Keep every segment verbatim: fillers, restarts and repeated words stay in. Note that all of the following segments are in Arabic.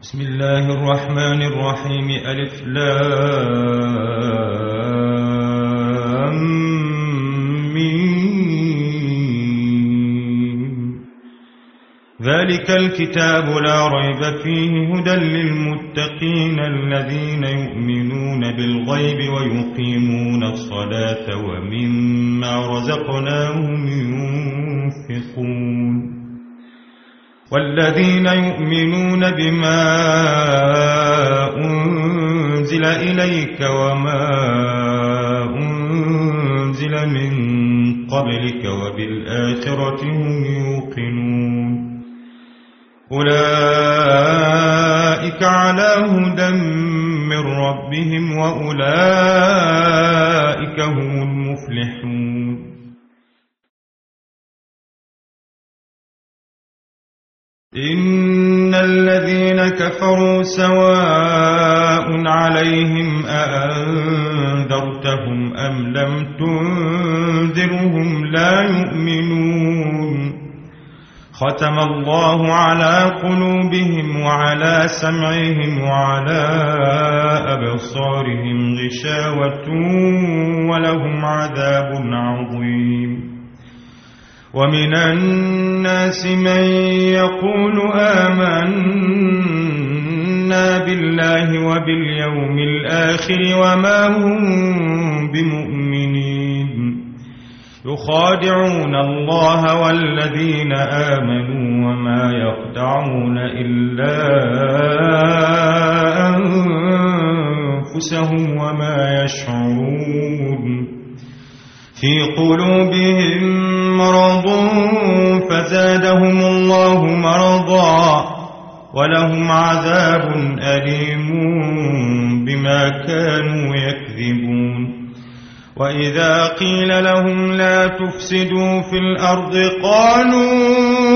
بسم الله الرحمن الرحيم. ألف لام ميم. ذلك الكتاب لا ريب فيه هدى للمتقين الذين يؤمنون بالغيب ويقيمون الصلاة ومما رزقناهم ينفقون والذين يؤمنون بما أنزل إليك وما أنزل من قبلك وبالآخرة هم يوقنون أولئك على هدى من ربهم وأولئك هم المفلحون. إن الذين كفروا سواء عليهم أأنذرتهم أم لم تنذرهم لا يؤمنون. ختم الله على قلوبهم وعلى سمعهم وعلى أبصارهم غشاوة ولهم عذاب عظيم. ومن الناس من يقول آمنا بالله وباليوم الآخر وما هم بمؤمنين يخادعون الله والذين آمنوا وما يخدعون إلا أنفسهم وما يشعرون. في قلوبهم مرض فزادهم الله مرضا ولهم عذاب أليم بما كانوا يكذبون. وإذا قيل لهم لا تفسدوا في الأرض قالوا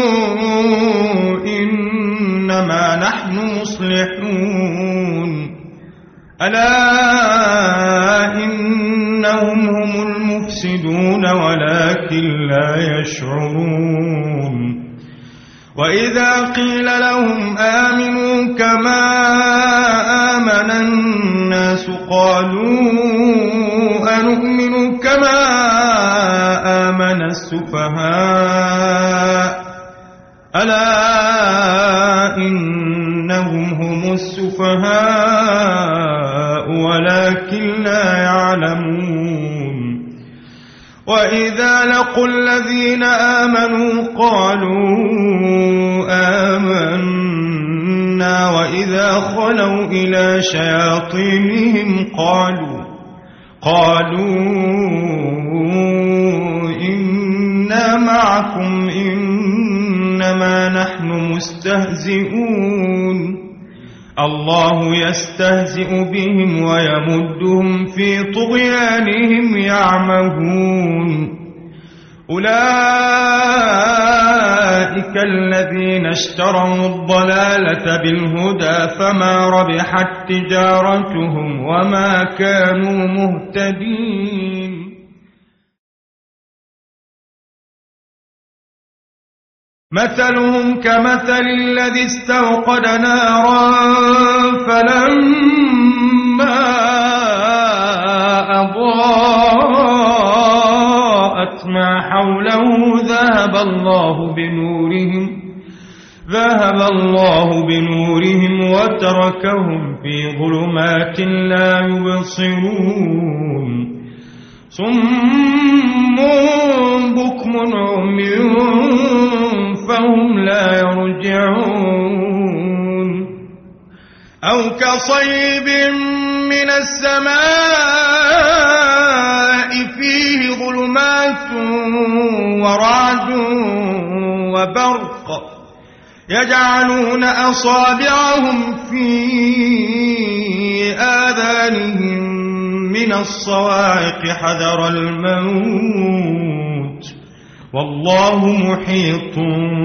إنما نحن مصلحون ألا إنهم هم المفسدون ولكن لا يشعرون. وإذا قيل لهم آمنوا كما آمن الناس قالوا أنؤمن كما آمن السفهاء ألا إنهم هم السفهاء ولكن لا يعلمون. وإذا لقوا الذين آمنوا قالوا آمنا وإذا خلوا إلى شياطينهم قالوا قالوا إنا معكم إنما نحن مستهزئون. الله يستهزئ بهم ويمدهم في طغيانهم يعمهون. أولئك الذين اشتروا الضلالة بالهدى فما ربحت تجارتهم وما كانوا مهتدين. مثلهم كمثل الذي استوقد نارا فلما أضاءت ما حوله ذهب الله بنورهم ذهب الله بنورهم وتركهم في ظلمات لا يبصرون. صم بكم عمي فهم لا يرجعون. أو كصيب من السماء فيه ظلمات ورعد وبرق يجعلون أصابعهم في آذانهم من الصواعق حذر الموت والله محيط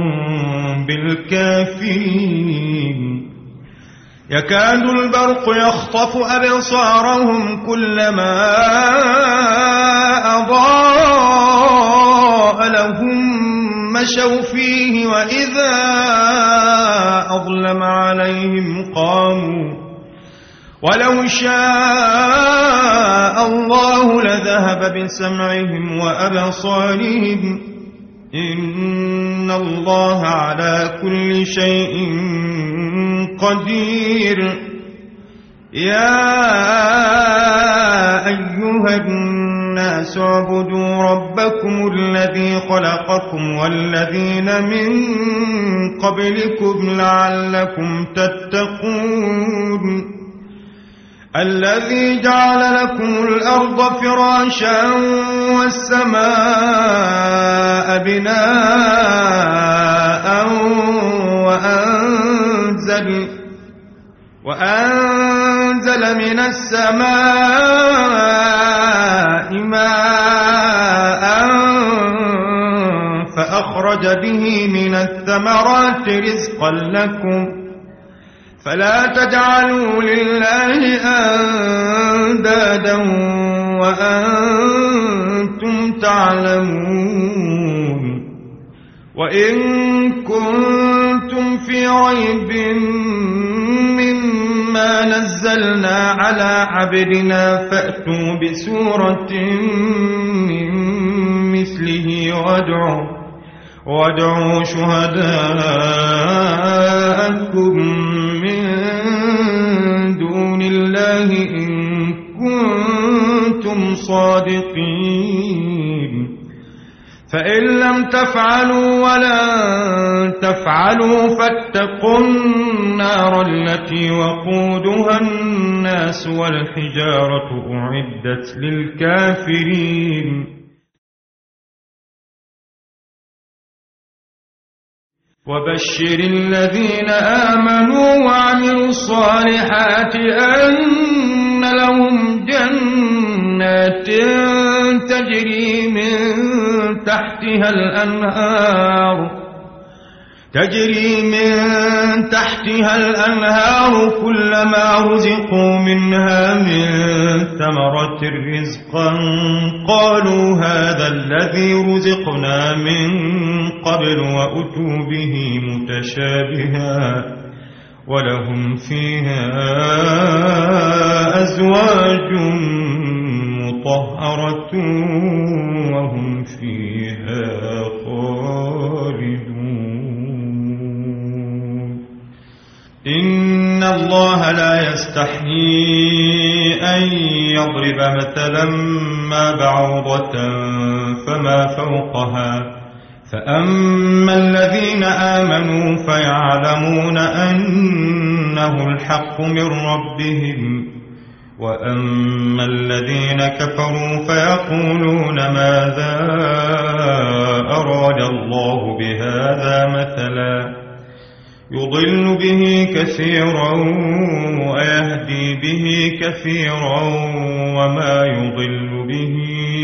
بالكافرين. يكاد البرق يخطف أبصارهم كلما أضاء لهم مشوا فيه وإذا أظلم عليهم عليهم قاموا ولو شاء الله لذهب بسمعهم وأبصارهم إن الله على كل شيء قدير يا أيها الناس اعبدوا ربكم الذي خلقكم والذين من قبلكم لعلكم تتقون الذي جعل لكم الأرض فراشا والسماء بناء وأنزل, وأنزل من السماء ماء فأخرج به من الثمرات رزقا لكم فلا تجعلوا لله أندادا وأنتم تعلمون وإن كنتم في ريب مما نزلنا على عبدنا فأتوا بسورة من مثله وادعوا وادعوا شهداءكم من دون الله إن كنتم صادقين فإن لم تفعلوا ولن تفعلوا فاتقوا النار التي وقودها الناس والحجارة أعدت للكافرين وبشر الذين آمنوا وعملوا الصالحات أن لهم جنات تجري من تحتها الأنهار تجري من تحتها الأنهار كلما رزقوا منها من ثمرة رزقا قالوا هذا الذي رزقنا من قبل وأتوا به متشابها ولهم فيها أزواج مطهرة وهم فيها خالدون إن الله لا يستحيي أن يضرب مثلا ما بعوضة فما فوقها فأما الذين آمنوا فيعلمون أنه الحق من ربهم وأما الذين كفروا فيقولون ماذا أراد الله بهذا مثلا يضل به كثيرا ويهدي به كثيرا وما يضل به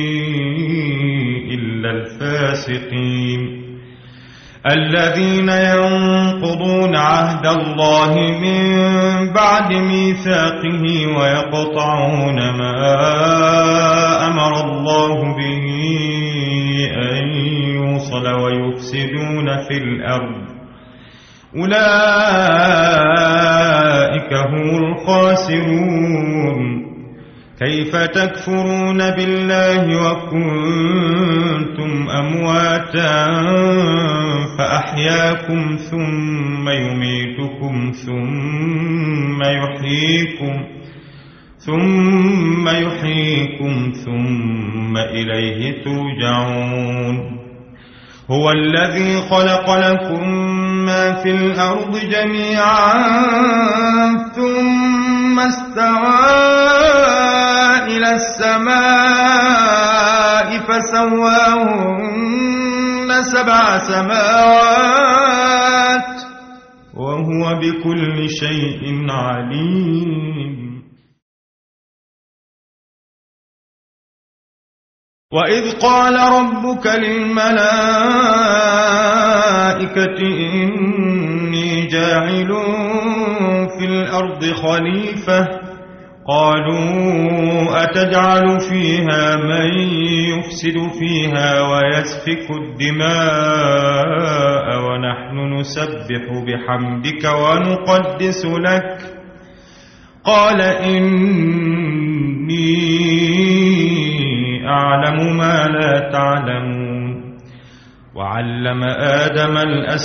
إلا الفاسقين الذين ينقضون عهد الله من بعد ميثاقه ويقطعون ما أمر الله به أن يوصل ويفسدون في الأرض أولئك هم الخاسرون كيف تكفرون بالله وكنتم أمواتا فأحياكم ثم يميتكم ثم يحييكم ثم يحييكم ثم إليه ترجعون هو الذي خلق لكم ما في الأرض جميعا ثم استوى إلى السماء فسواهن سبع سماوات وهو بكل شيء عليم وإذ قال ربك للملائكة إني جاعل في الأرض خليفة قالوا أتجعل فيها من يفسد فيها ويسفك الدماء ونحن نسبح بحمدك ونقدس لك قال إني أعلم ما لا تعلمون وعلم آدم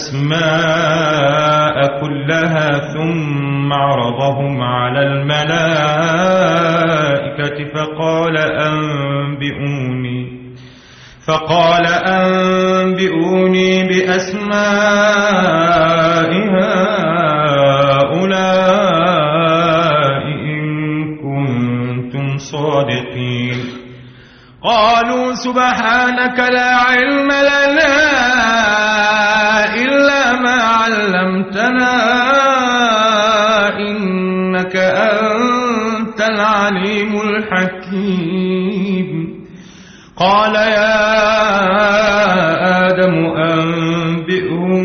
الأسماء كلها ثم عرضهم على الملائكة فقال أنبئوني فقال أنبئوني بأسماء هؤلاء إن كنتم صادقين قالوا سبحانك لا علم لنا إلا ما علمتنا إنك أنت العليم الحكيم قال يا آدم أنبئهم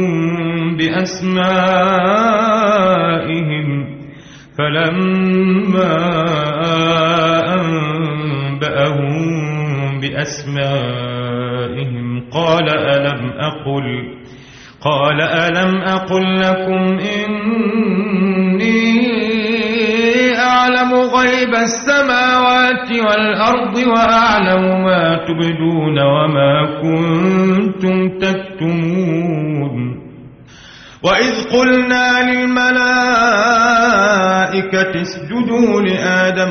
بأسمائهم فلما أنبأهم بأسمائهم قال ألم أقل قال ألم أقل لكم إني أعلم غيب السماوات والأرض وأعلم ما تبدون وما كنتم تكتمون وإذ قلنا للملائكة اسجدوا لآدم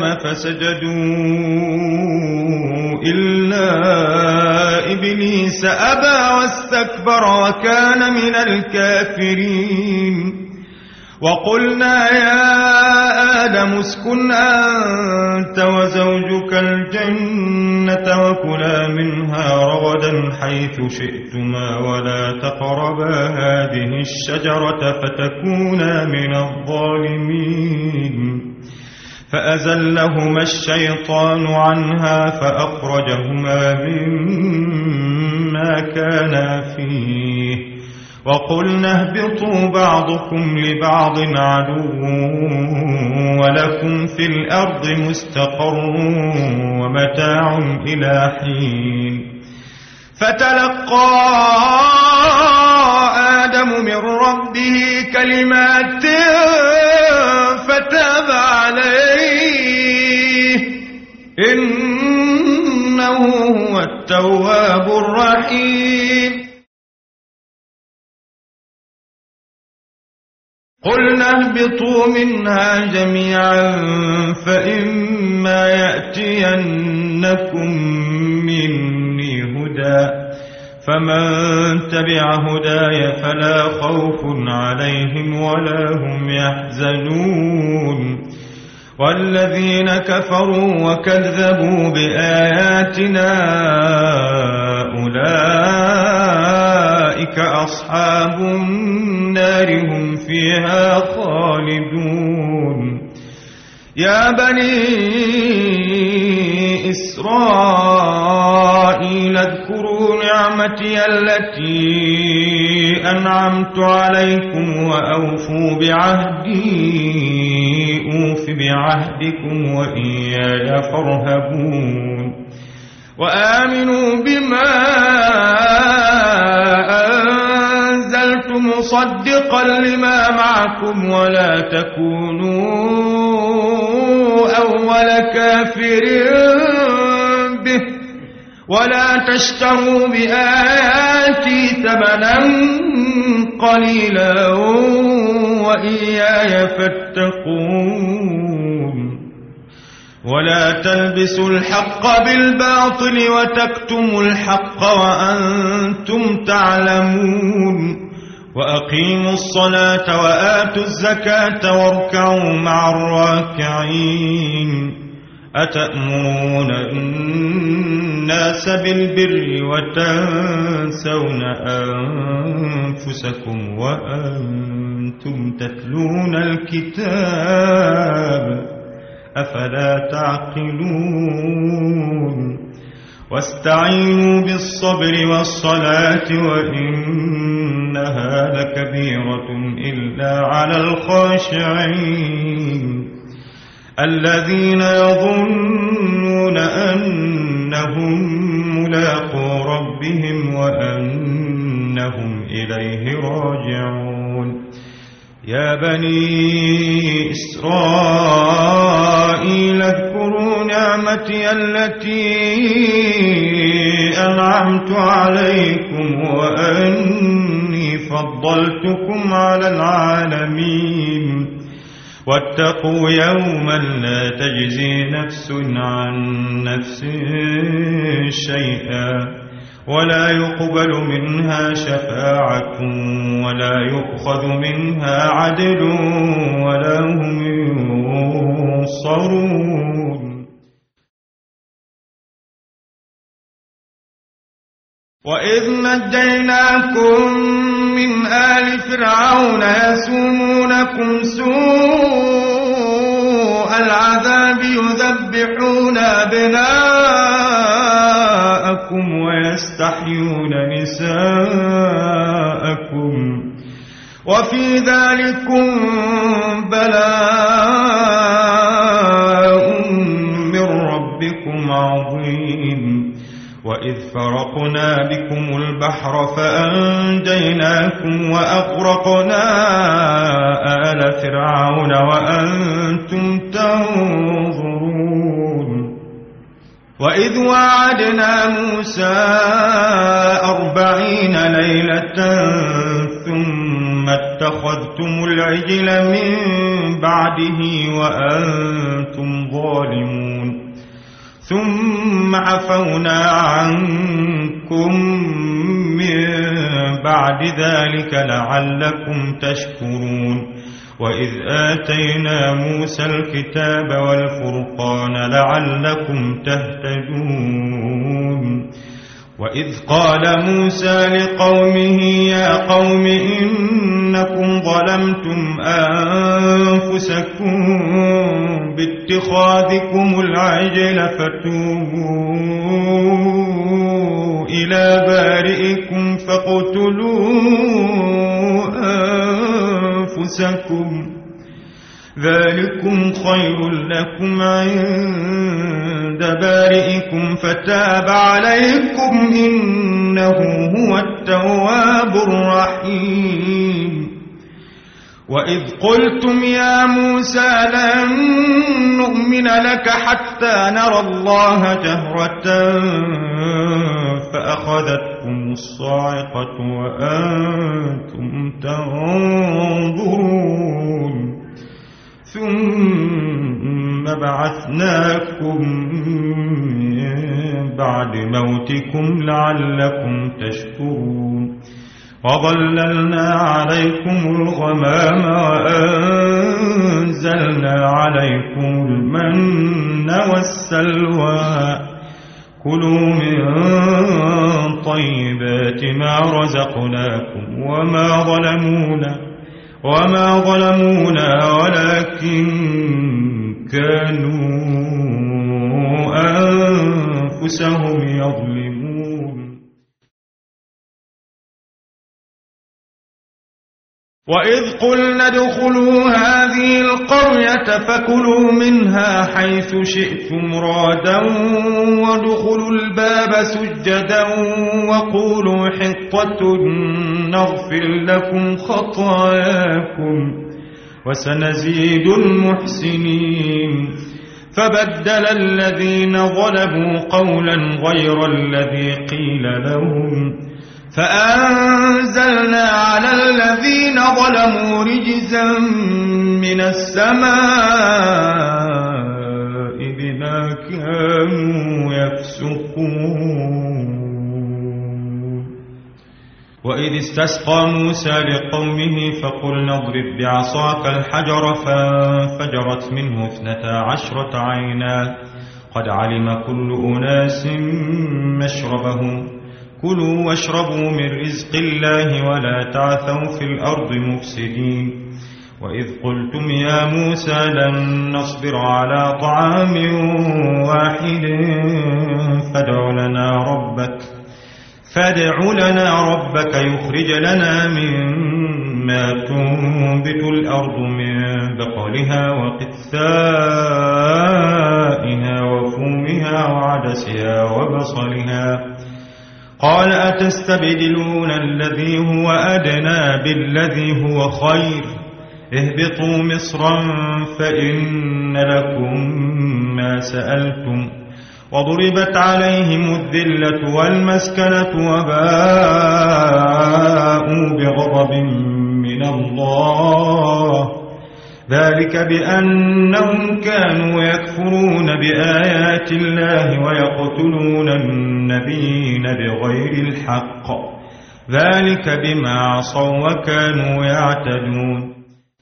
فسجدوا إلا إبليس أبى واستكبر وكان من الكافرين وقلنا يا آدم اسكن أنت وزوجك الجنة وكلا منها رغدا حيث شئتما ولا تقربا هذه الشجرة فتكونا من الظالمين فأزلهما الشيطان عنها فأخرجهما مما كانا فيه وقلنا اهبطوا بعضكم لبعض عدو ولكم في الأرض مستقر ومتاع إلى حين فتلقى آدم من ربه كلمات فتاب عليه إنه هو التواب الرحيم قلنا اهبطوا منها جميعا فإما يأتينكم مني هدى فمن تبع هداي فلا خوف عليهم ولا هم يحزنون والذين كفروا وكذبوا بآياتنا أولئك أصحاب النار هم فيها خالدون يا بني إسرائيل اذكروا نعمتي التي أنعمت عليكم وأوفوا بعهدي أوف بعهدكم وإياي فارهبون وآمنوا بما أنزلت مصدقا لما معكم ولا تكونوا أول كافر به ولا تشتروا بآياتي ثمنا قليلا وإياي فاتقون ولا تلبسوا الحق بالباطل وتكتموا الحق وأنتم تعلمون وأقيموا الصلاة وآتوا الزكاة واركعوا مع الراكعين أتأمرون الناس بالبر وتنسون أنفسكم وأنتم تتلون الكتاب أفلا تعقلون واستعينوا بالصبر والصلاة وإنها لكبيرة إلا على الخاشعين الذين يظنون أنهم ملاقو ربهم وأنهم إليه راجعون يا بني إسرائيل اذكروا نعمتي التي أنعمت عليكم وأني فضلتكم على العالمين واتقوا يوما لا تجزي نفس عن نفس شيئا ولا يقبل منها شفاعة ولا يؤخذ منها عدل ولا هم ينصرون وإذ نجيناكم من آل فرعون يسومونكم سوء العذاب يذبحون أبناءكم ويستحيون نساءكم وفي ذلكم بلاء من ربكم عظيم وإذ فرقنا بكم البحر فأنجيناكم وأغرقنا آل فرعون وأنتم تنظرون وإذ وعدنا موسى أربعين ليلة ثم اتخذتم العجل من بعده وأنتم ظالمون ثم عفونا عنكم من بعد ذلك لعلكم تشكرون وإذ آتينا موسى الكتاب والفرقان لعلكم تهتدون وإذ قال موسى لقومه يا قوم إنكم ظلمتم أنفسكم باتخاذكم العجل فتوبوا إلى بارئكم فاقتلوا أنفسكم ذلكم خير لكم عند بارئكم فتاب عليكم إنه هو التواب الرحيم وإذ قلتم يا موسى لن نؤمن لك حتى نرى الله جهرة فأخذتكم الصاعقة وأنتم تنظرون ثم بعثناكم من بعد موتكم لعلكم تشكرون وظللنا عليكم الغمام وأنزلنا عليكم المن والسلوى كلوا من طيبات ما رزقناكم وما ظلمونا وما ظلمونا ولكن كانوا أنفسهم يظلمون وإذ قلنا ادخلوا هذه القرية فكلوا منها حيث شئتم رادا وادخلوا الباب سجدا وقولوا حطة نغفر لكم خطاياكم وسنزيد المحسنين فبدل الذين ظلموا قولا غير الذي قيل لهم فأنزلنا على الذين ظلموا رجزا من السماء بما كانوا يفسقون وإذ استسقى موسى لقومه فقلنا اضرب بعصاك الحجر فانفجرت منه اثنتا عشرة عينا قد علم كل أناس مشربهم كلوا واشربوا من رزق الله ولا تعثوا في الأرض مفسدين وإذ قلتم يا موسى لن نصبر على طعام واحد فادع لنا ربك فادع لنا ربك يخرج لنا مما تنبت الأرض من بقلها وقثائها وفومها وعدسها وبصلها. قال أتستبدلون الذي هو أدنى بالذي هو خير؟ اهبطوا مصرا فإن لكم ما سألتم وضربت عليهم الذلة والمسكنة وباءوا بغضب من الله ذلك بأنهم كانوا يكفرون بآيات الله ويقتلون النبيين بغير الحق ذلك بما عصوا وكانوا يعتدون.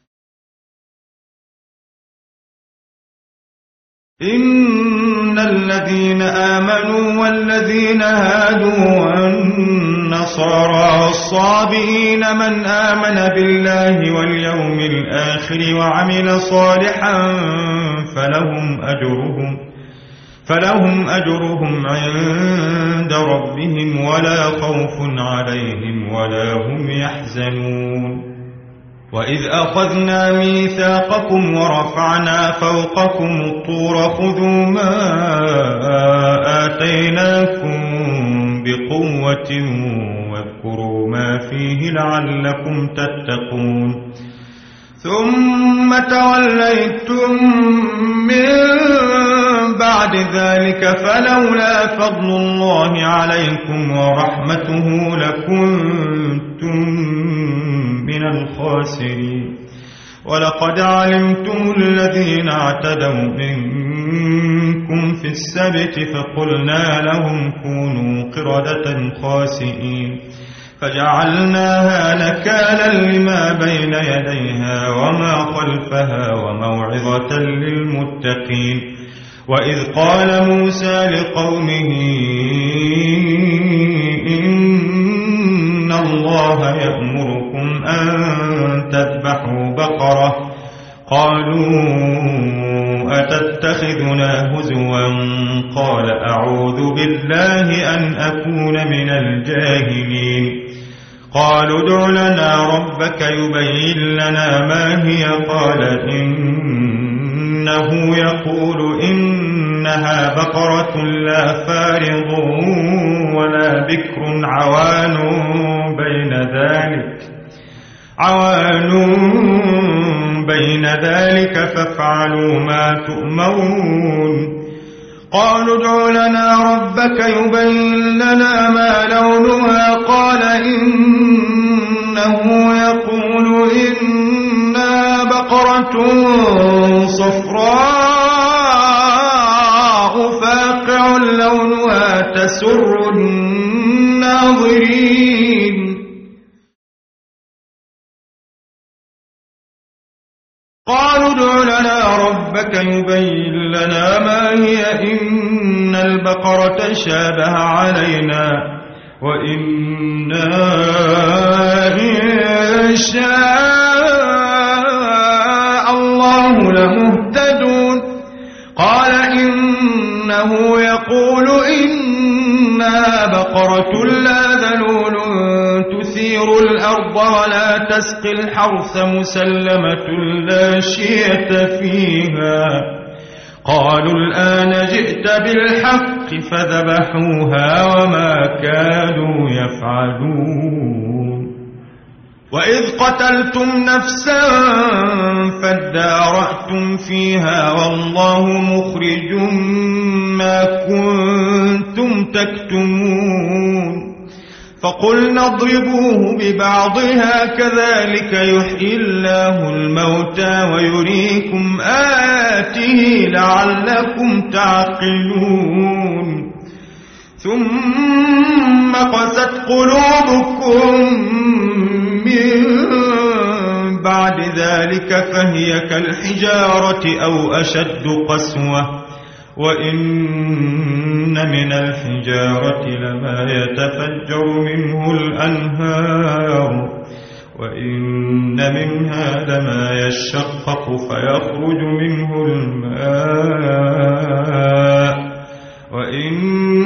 إن الذين آمنوا والذين هادوا والنصارى والصابئين من آمن بالله واليوم الآخر وعمل صالحا فلهم أجرهم فلهم أجرهم عند ربهم ولا خوف عليهم ولا هم يحزنون. وإذ أخذنا ميثاقكم ورفعنا فوقكم الطور خذوا ما آتيناكم بقوة واذكروا ما فيه لعلكم تتقون. ثم توليتم من بعد ذلك فلولا فضل الله عليكم ورحمته لكنتم من الخاسرين. ولقد علمتم الذين اعتدوا منكم في السبت فقلنا لهم كونوا قردة خاسئين فجعلناها نكالا لما بين يديها وما خلفها وموعظة للمتقين. وإذ قال موسى لقومه إن الله يأمركم أن تذبحوا بقرة قالوا أتتخذنا هزوا قال أعوذ بالله أن أكون من الجاهلين. قالوا ادع لنا ربك يبين لنا ما هي قال إنه يقول إنها بقرة لا فارض ولا بكر عوان بين ذلك عوان بين ذلك فافعلوا ما تؤمرون. قالوا ادع لنا ربك يبين لنا ما لونها قال إنه يقول إنها بقرة صفراء فاقع لونها تسر الناظرين. قالوا ادع لنا ربك يبين لنا ما هي إن البقرة شابه علينا وإنا إن شاء الله لمهتدون. قال إنه يقول إنها بقرة لا ذلول تثير الأرض ولا تسقي الحرث مسلمة لا شية فيها. قالوا الآن جئت بالحق فذبحوها وما كانوا يفعلون. وإذ قتلتم نفسا فادارأتم فيها والله مخرج ما كنتم تكتمون. فقلنا اضربوه ببعضها كذلك يحيي الله الموتى ويريكم آياته لعلكم تعقلون. ثم قست قلوبكم من بعد ذلك فهي كالحجارة أو أشد قسوة وإن من الحجارة لما يتفجر منه الأنهار وإن منها لما يشقق فيخرج منه الماء وإن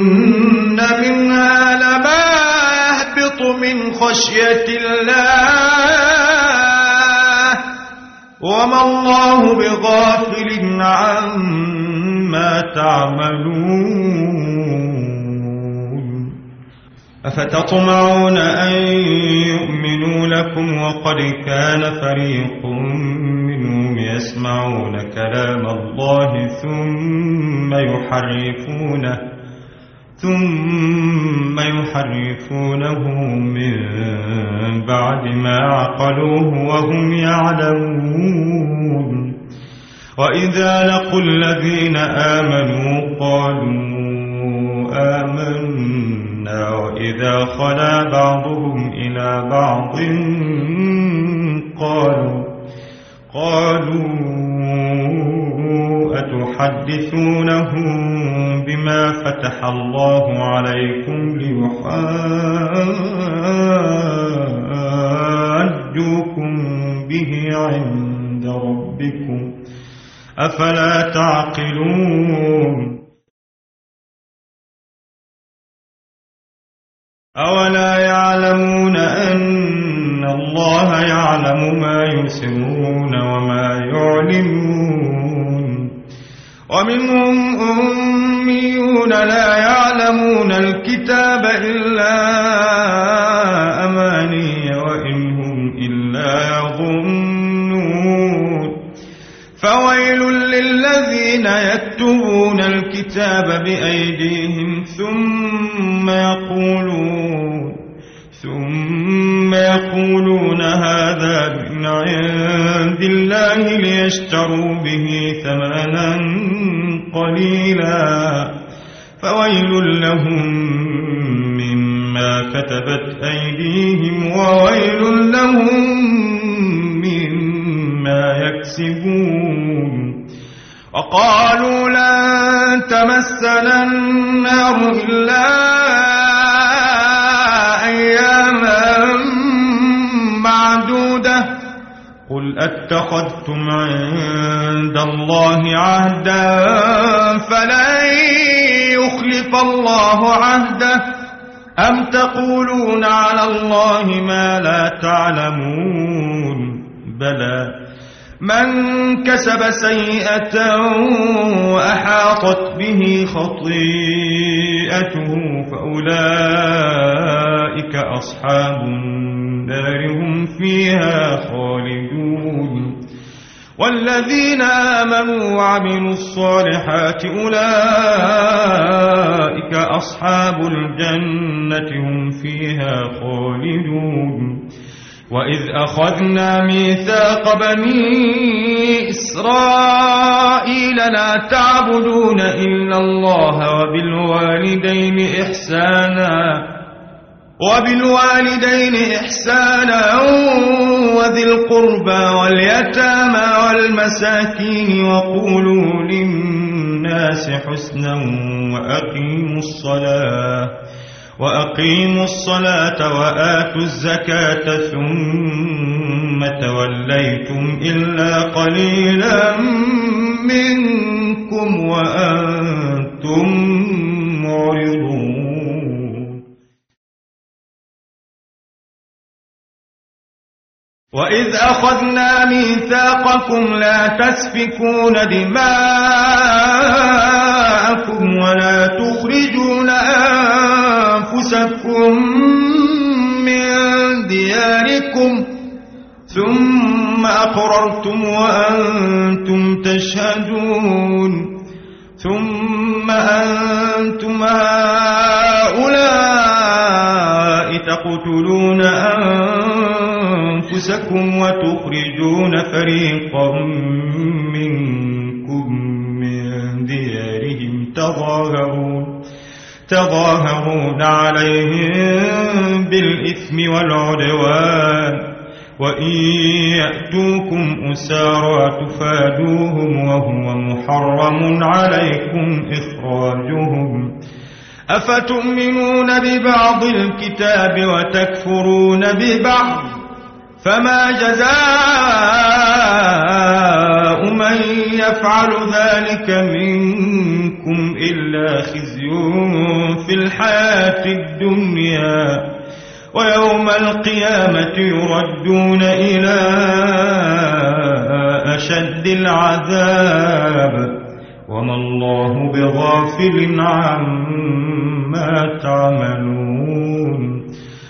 منها لما يهبط من خشية الله وما الله بغافل عما تعملون أفتطمعون أن يؤمنوا لكم وقد كان فريق منهم يسمعون كلام الله ثم يحرفونه ثم يحرفونه من بعد ما عقلوه وهم يعلمون وإذا لقوا الذين آمنوا قالوا آمنا وإذا خلا بعضهم إلى بعض قالوا قالوا أتحدثونهم بما فتح الله عليكم ليحاجوكم به عند ربكم أفلا تعقلون أولا يعلمون أن الله يعلم ما يسرون وما يعلنون ومنهم أميون لا يعلمون الكتاب إلا أماني وإن هم إلا يظنون فويل للذين يكتبون الكتاب بأيديهم ثم يقولون ثم يقولون هذا من عند الله ليشتروا به ثمنا قليلا فويل لهم مما كتبت أيديهم وويل لهم مما يكسبون وقالوا لن تمسنا النار إلا أياما معدودة قل أتخذتم عند الله عهدا فلن يخلف الله عهده أم تقولون على الله ما لا تعلمون بلى من كسب سيئة وأحاطت به خطيئته فأولئك أصحاب النار هم فيها خالدون والذين آمنوا وعملوا الصالحات أولئك أصحاب الجنة هم فيها خالدون وإذ أخذنا ميثاق بني إسرائيل لا تعبدون إلا الله وبالوالدين إحسانا وبالوالدين إحسانا وذي القربى واليتامى والمساكين وقولوا للناس حسنا وأقيموا الصلاة وأقيموا الصلاة وآتوا الزكاة ثم توليتم إلا قليلا منكم وأنتم معرضون وإذ أخذنا ميثاقكم لا تسفكون دماءكم ولا تخرجون أنفسكم من دياركم ثم أقررتم وأنتم تشهدون ثم أنتم هؤلاء تقتلون أنفسكم وتخرجون فريقا منكم من ديارهم تظاهرون تظاهرون عليهم بالإثم والعدوان وإن يأتوكم أسارى تفادوهم وهو محرم عليكم إخراجهم أفتؤمنون ببعض الكتاب وتكفرون ببعض فما جزاء من يفعل ذلك منكم إلا خزي في الحياة الدنيا ويوم القيامة يردون إلى أشد العذاب وما الله بغافل عما تعملون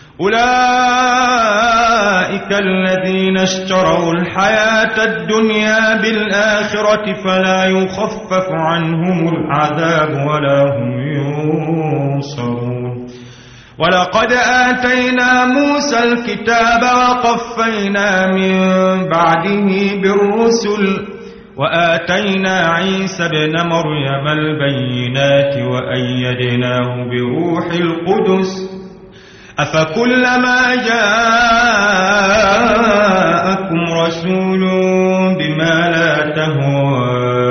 أولئك الذين اشتروا الحياة الدنيا بالآخرة فلا يخفف عنهم العذاب ولا هم ينصرون ولقد آتينا موسى الكتاب وقفينا من بعده بالرسل وآتينا عيسى ابن مريم البينات وأيدناه بروح القدس أفكلما جاءكم رسول بما لا تهوى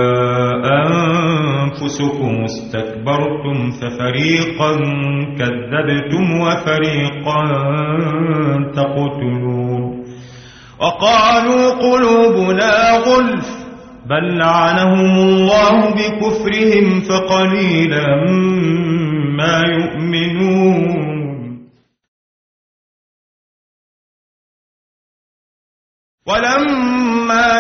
أنفسكم استكبرتم ففريقا كذبتم وفريقا تقتلون وقالوا قلوبنا غلف بل لعنهم الله بكفرهم فقليلا ما يؤمنون ولما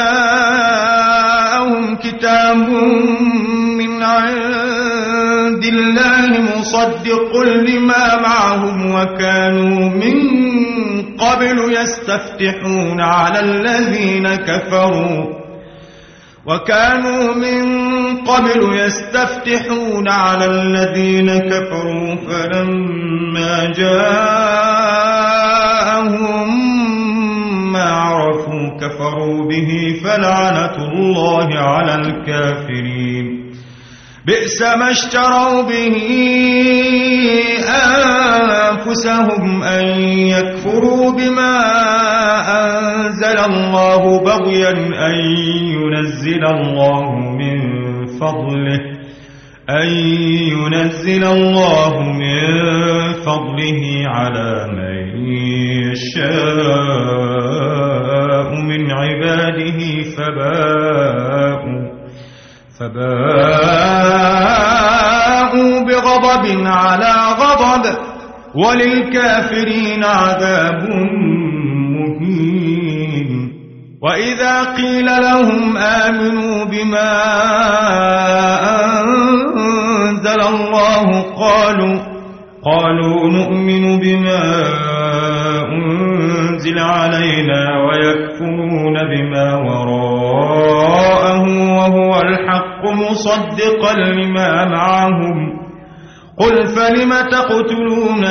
جاءهم كتاب من عند الله مصدق لما معهم وكانوا من قبل يستفتحون على الذين كفروا وكانوا من قبل يستفتحون على الذين كفروا فلما جاءهم ما عرفوا كفروا به فلعنة الله على الكافرين بئس ما اشتروا به أنفسهم أن يكفروا بما أنزل الله بغيا أن ينزل الله من فضله أن ينزل الله من فضله على من يشاء من عباده فباءوا فباءوا بغضب على غضب وللكافرين عذاب مهين وإذا قيل لهم آمنوا بما أنزل الله قالوا قالوا نؤمن بما أنزل علينا ويكفرون بما وراءه وهو الحق مصدقا لما معهم قل فلم تقتلون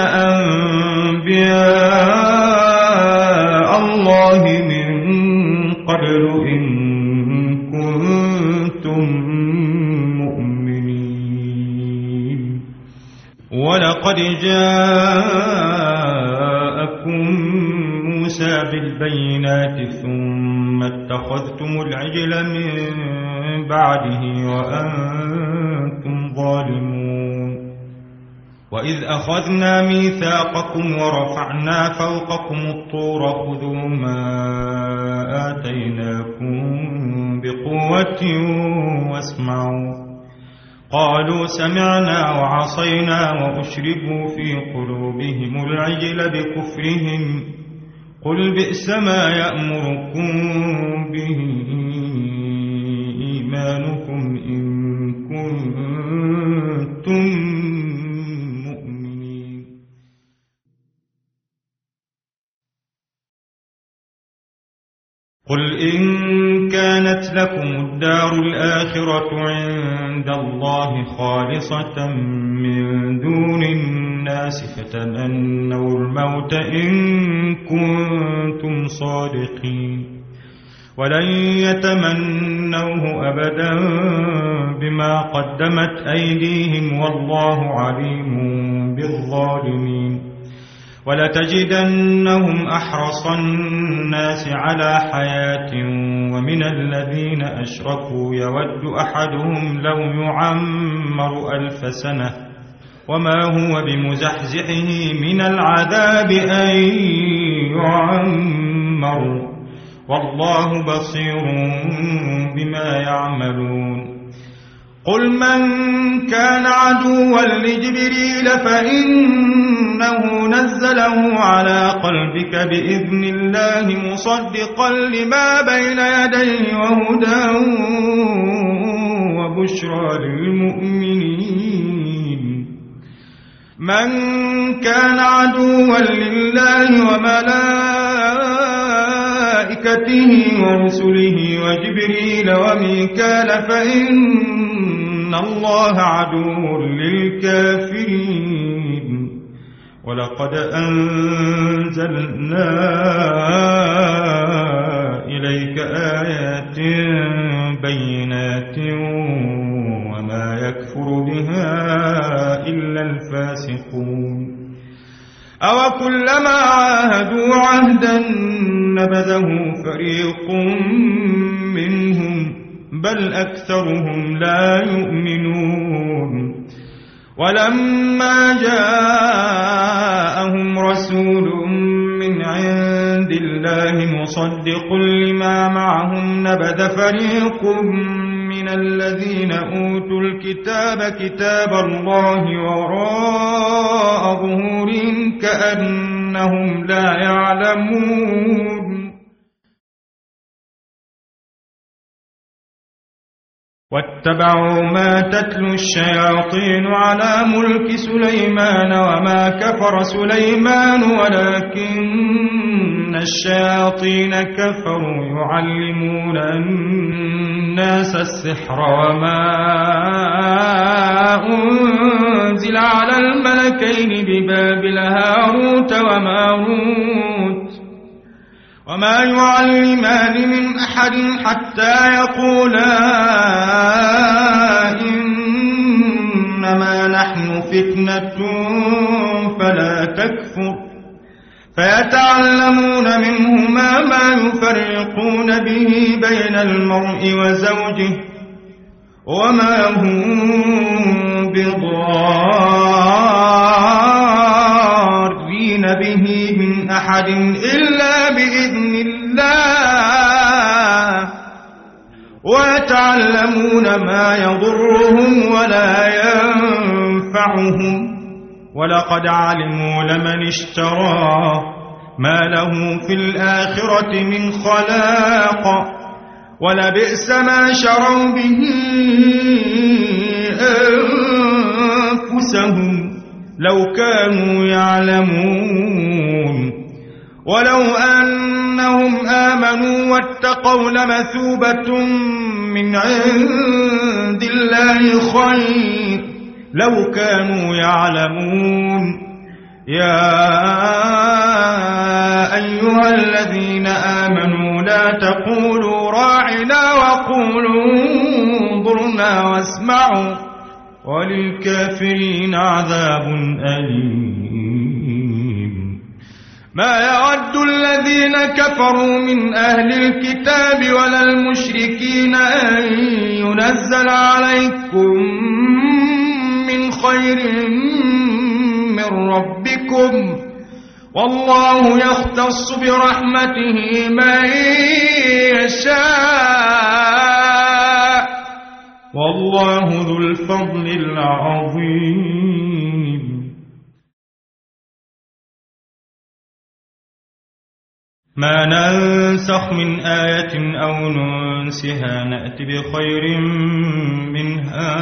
أنبياء الله من قبل إن كنتم مؤمنين ولقد جاءكم موسى بالبينات ثم اتخذتم العجل من بعده وأنتم ظالمون وإذ أخذنا ميثاقكم ورفعنا فوقكم الطور خذوا ما آتيناكم بقوة واسمعوا قالوا سمعنا وعصينا وأشربوا في قلوبهم العجل بكفرهم قل بئس ما يأمركم به إيمانكم إن كنتم مؤمنين قل إن كانت لكم الدار الآخرة عند الله خالصة من دون الناس فتمنوا الموت إن كنتم صادقين ولن يتمنوه أبدا بما قدمت أيديهم والله عليم بالظالمين ولتجدنهم أحرص الناس على حياة ومن الذين أشركوا يود أحدهم لو يعمر ألف سنة وما هو بمزحزحه من العذاب أن يعمر والله بصير بما يعملون قل من كان عدوا لجبريل فإنه نزله على قلبك بإذن الله مصدقا لما بين يديه وهدى هدى وبشرى للمؤمنين. من كان عدوا لله وملائكته ورسله وجبريل وميكال فإن الله عدو للكافرين. ولقد أنزلنا إليك آيات بينات وما يكفر بها إلا الفاسقون. أوكلما عاهدوا عهدا نبذه فريق منهم بل أكثرهم لا يؤمنون. ولما جاءهم رسول من عند الله مصدق لما معهم نبذ فريق من الذين أوتوا الكتاب كتاب الله وراء ظهورهم كأنهم لا يعلمون. واتبعوا ما تتلو الشياطين على ملك سليمان وما كفر سليمان ولكن الشياطين كفروا يعلمون الناس السحر وما أنزل على الملكين ببابل هاروت وماروت وما يعلمان من أحد حتى يقولا إنما نحن فتنة فلا تكفر. فيتعلمون منهما ما يفرقون به بين المرء وزوجه وما هم بضارين به من أحد إلا بإذن الله ويتعلمون ما يضرهم ولا ينفعهم ولقد علموا لمن اشتراه ما له في الآخرة من خلاق ولبئس ما شروا به أنفسهم لو كانوا يعلمون. ولو أنهم آمنوا واتقوا لمثوبة من عند الله خير لو كانوا يعلمون. يا أيها الذين آمنوا لا تقولوا راعنا وقولوا انظرنا واسمعوا وللكافرين عذاب أليم. ما يود الذين كفروا من أهل الكتاب ولا المشركين أن ينزل عليكم من خير من ربكم والله يختص برحمته من يشاء والله ذو الفضل العظيم. ما ننسخ من آية أو ننسها نأت بخير منها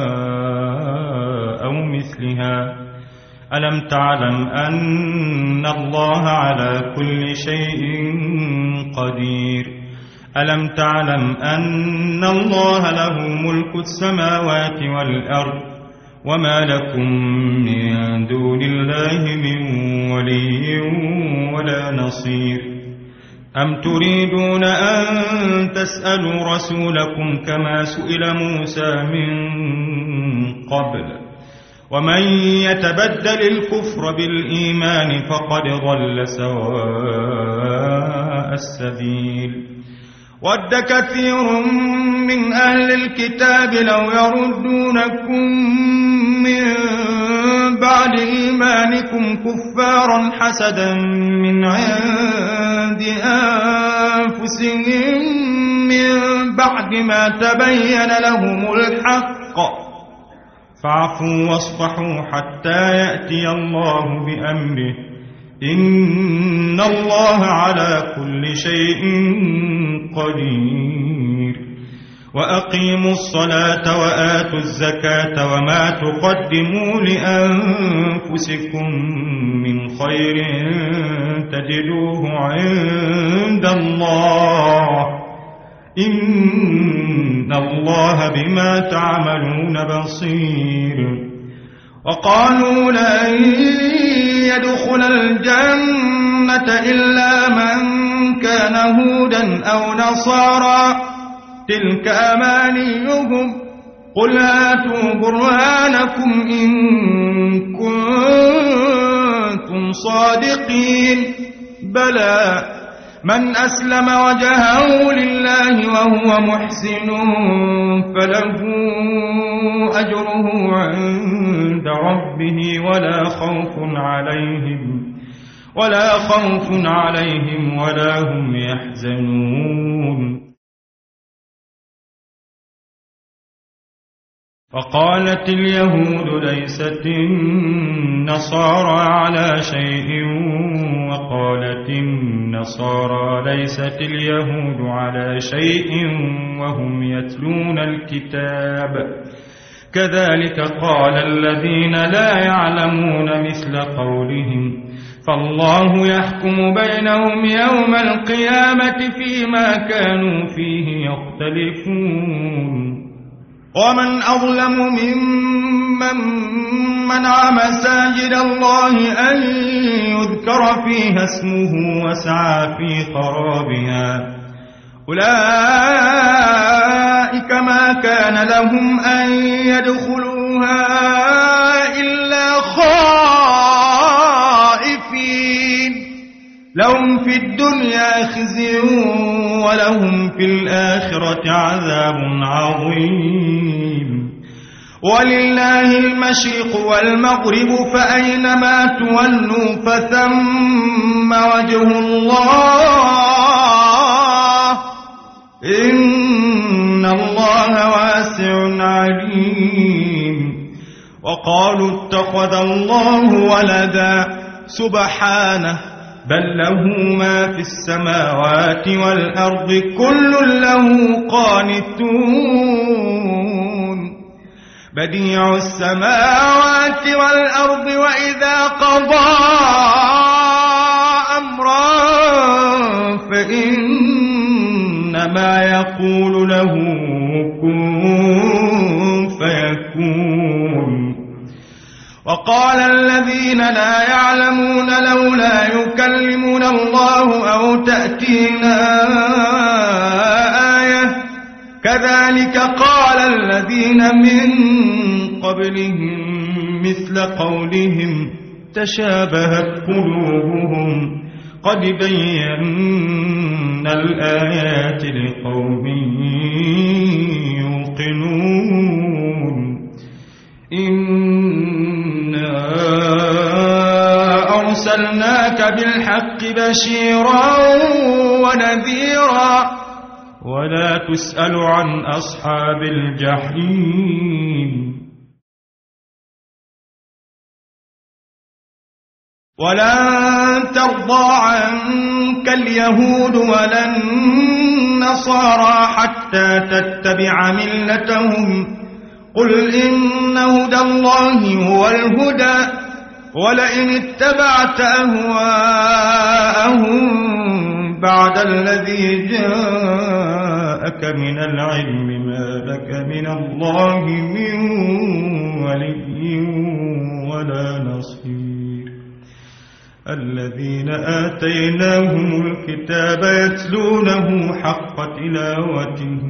أو مثلها. ألم تعلم أن الله على كل شيء قدير. ألم تعلم أن الله له ملك السماوات والأرض وما لكم من دون الله من ولي ولا نصير. أم تريدون أن تسألوا رسولكم كما سئل موسى من قبل ومن يتبدل الكفر بالإيمان فقد ضل سواء السبيل. ود كثير من أهل الكتاب لو يردونكم من بعد إيمانكم كفارا حسدا من عند أنفسهم من بعد ما تبين لهم الحق فاعفوا واصفحوا حتى يأتي الله بأمره إن الله على كل شيء قدير وأقيموا الصلاة وآتوا الزكاة وما تقدموا لأنفسكم من خير تجدوه عند الله إن الله بما تعملون بصير وقالوا لن يدخل الجنة إلا من كان هودا أو نصارى تلك أمانيهم قل هاتوا برهانكم إن كنتم صادقين بلى من أسلم وجهه لله وهو محسن فله أجره عند ربه ولا خوف عليهم ولا خوف عليهم ولا هم يحزنون وقالت اليهود ليست النصارى على شيء وقالت النصارى ليست اليهود على شيء وهم يتلون الكتاب كذلك قال الذين لا يعلمون مثل قولهم فالله يحكم بينهم يوم القيامة فيما كانوا فيه يختلفون ومن أظلم ممن منع مساجد الله أن يذكر فيها اسمه وسعى في خرابها أولئك ما كان لهم أن يدخلوها إلا خائفين لهم في الدنيا خزي ولهم في الآخرة عذاب عظيم ولله المشرق والمغرب فأينما تولوا فثم وجه الله إن الله واسع عليم وقالوا اتخذ الله ولدا سبحانه بل له ما في السماوات والأرض كل له قانتون بديع السماوات والأرض وإذا قضى أمرا فإنما يقول له كن فيكون وقال الذين لا يعلمون لولا يكلمون الله أو تأتينا آية كذلك قال الذين من قبلهم مثل قولهم تشابهت قلوبهم قد بينا الآيات لقوم يوقنون إنا أرسلناك بالحق بشيرا ونذيرا ولا تسأل عن أصحاب الجحيم ولن ترضى عنك اليهود ولا النصارى حتى تتبع ملتهم قل إن هدى الله هو الهدى ولئن اتبعت أهواءهم بعد الذي جاءك من العلم ما لك من الله من ولي ولا نصير الذين آتيناهم الكتاب يتلونه حق تلاوته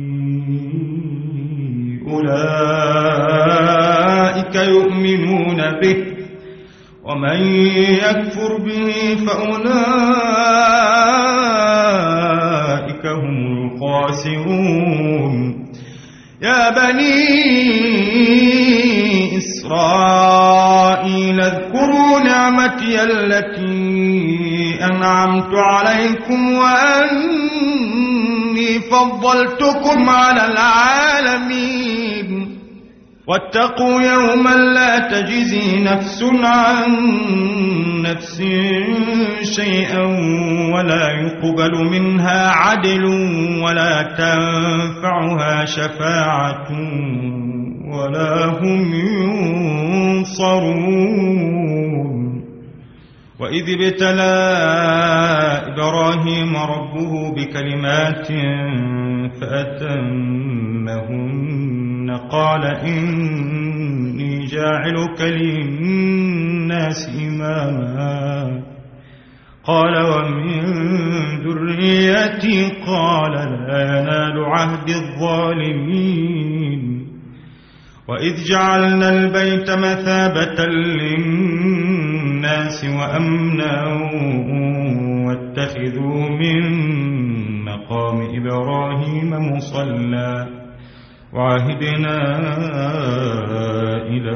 أولئك يؤمنون به ومن يكفر به فأولئك هم الخاسرون يا بني إسرائيل اذكروا نعمتي التي أنعمت عليكم وأني فضلتكم على العالمين واتقوا يوما لا تجزي نفس عن نفس شيئا ولا يقبل منها عدل ولا تنفعها شفاعة ولا هم ينصرون. وإذ ابتلى إبراهيم ربه بكلمات فأتمهن قال إني جاعلك للناس إماما قال ومن ذريتي قال لا ينال عهد الظالمين. وإذ جعلنا البيت مثابة للناس وأمنا واتخذوا من مقام إبراهيم مصلى وعهدنا إلى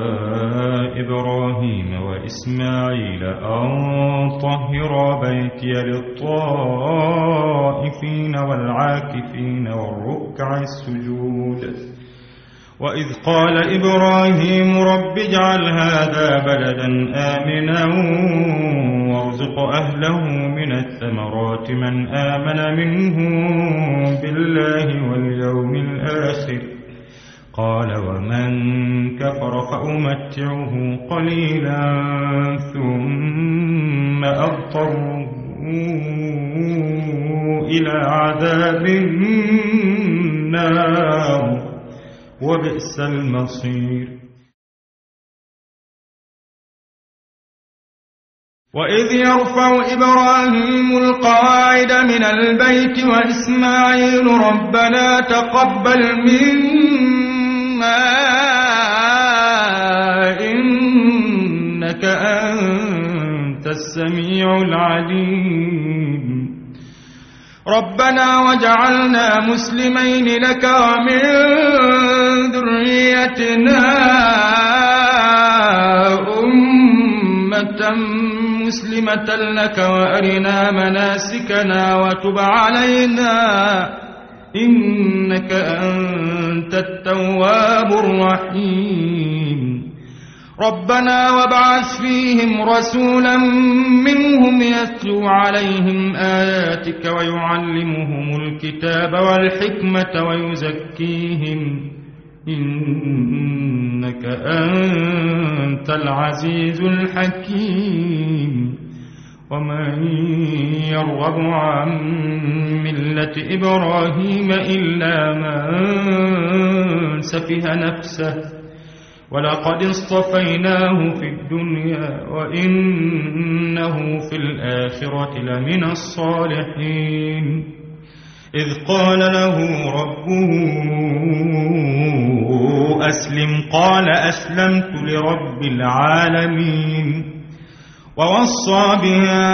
إبراهيم وإسماعيل أن طهرا بيتي للطائفين والعاكفين والركع السجود. وإذ قال إبراهيم رب اجعل هذا بلدا آمنا وارزق أهله من الثمرات من آمن منهم بالله واليوم الآخر قال ومن كفر فأمتعه قليلا ثم أضطره إلى عذاب النار وبئس المصير. وإذ يرفع إبراهيم القواعد من البيت وإسماعيل ربنا تقبل منا إنك أنت السميع العليم. ربنا وجعلنا مسلمين لك ومن ذريتنا أمة مسلمة لك وأرنا مناسكنا وتب علينا إنك أنت التواب الرحيم. ربنا وابعث فيهم رسولا منهم يتلو عليهم آياتك ويعلمهم الكتاب والحكمة ويزكيهم إنك أنت العزيز الحكيم. ومن يرغب عن ملة إبراهيم إلا من سفه نفسه ولقد اصطفيناه في الدنيا وإنه في الآخرة لمن الصالحين. إذ قال له ربه أسلم قال أسلمت لرب العالمين. ووصى بها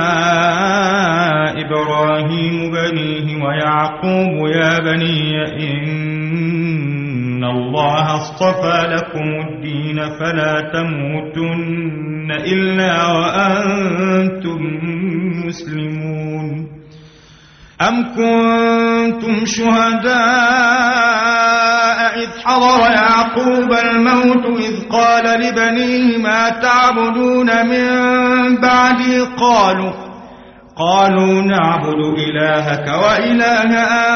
إبراهيم بنيه ويعقوب يا بني إن الله اصطفى لكم الدين فلا تموتن إلا وأنتم مسلمون. أم كنتم شهداء إذ حضر يعقوب الموت إذ قال لبنيه ما تعبدون من بعدي قالوا قالوا نعبد إلهك وإله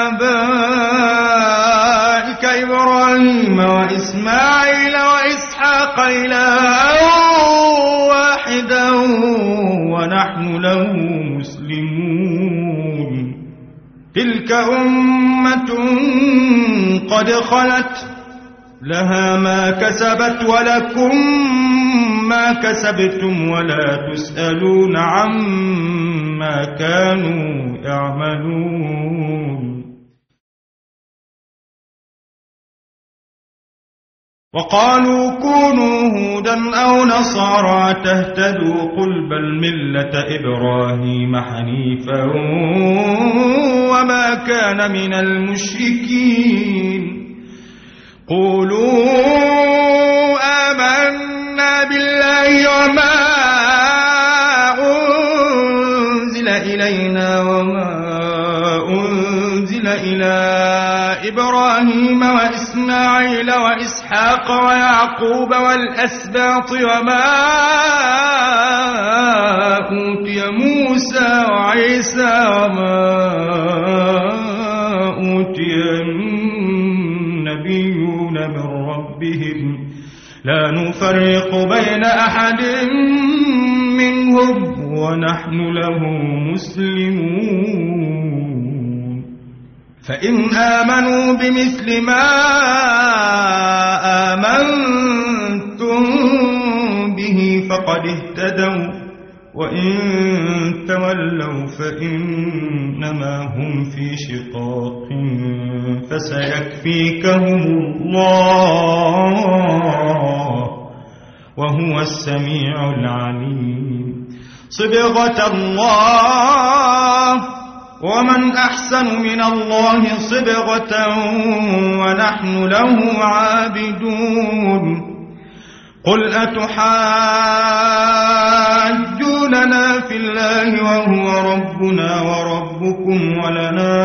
آبائك إبراهيم وإسماعيل وإسحاق إلها واحدا ونحن له مسلمون. تلك أمة قد خلت لها ما كسبت ولكم ما كسبتم ولا تسألون عما كانوا يعملون. وقالوا كونوا هودا أو نصارى تهتدوا قل بل ملة إبراهيم حنيفا وما كان من المشركين. قولوا آمنا بالله وما أنزل إلينا وما أنزل إلى إبراهيم وإسماعيل وإسحاق ويعقوب والأسباط وما أوتي موسى وعيسى وما أوتي النبيون من ربهم لا نفرق بين أحد منهم ونحن له مسلمون فإن آمنوا بمثل ما آمنتم به فقد اهتدوا وإن تولوا فإنما هم في شقاق فسيكفيكهم الله وهو السميع العليم صبغة الله ومن أحسن من الله صبغة ونحن له عابدون قل أتحاجوننا في الله وهو ربنا وربكم ولنا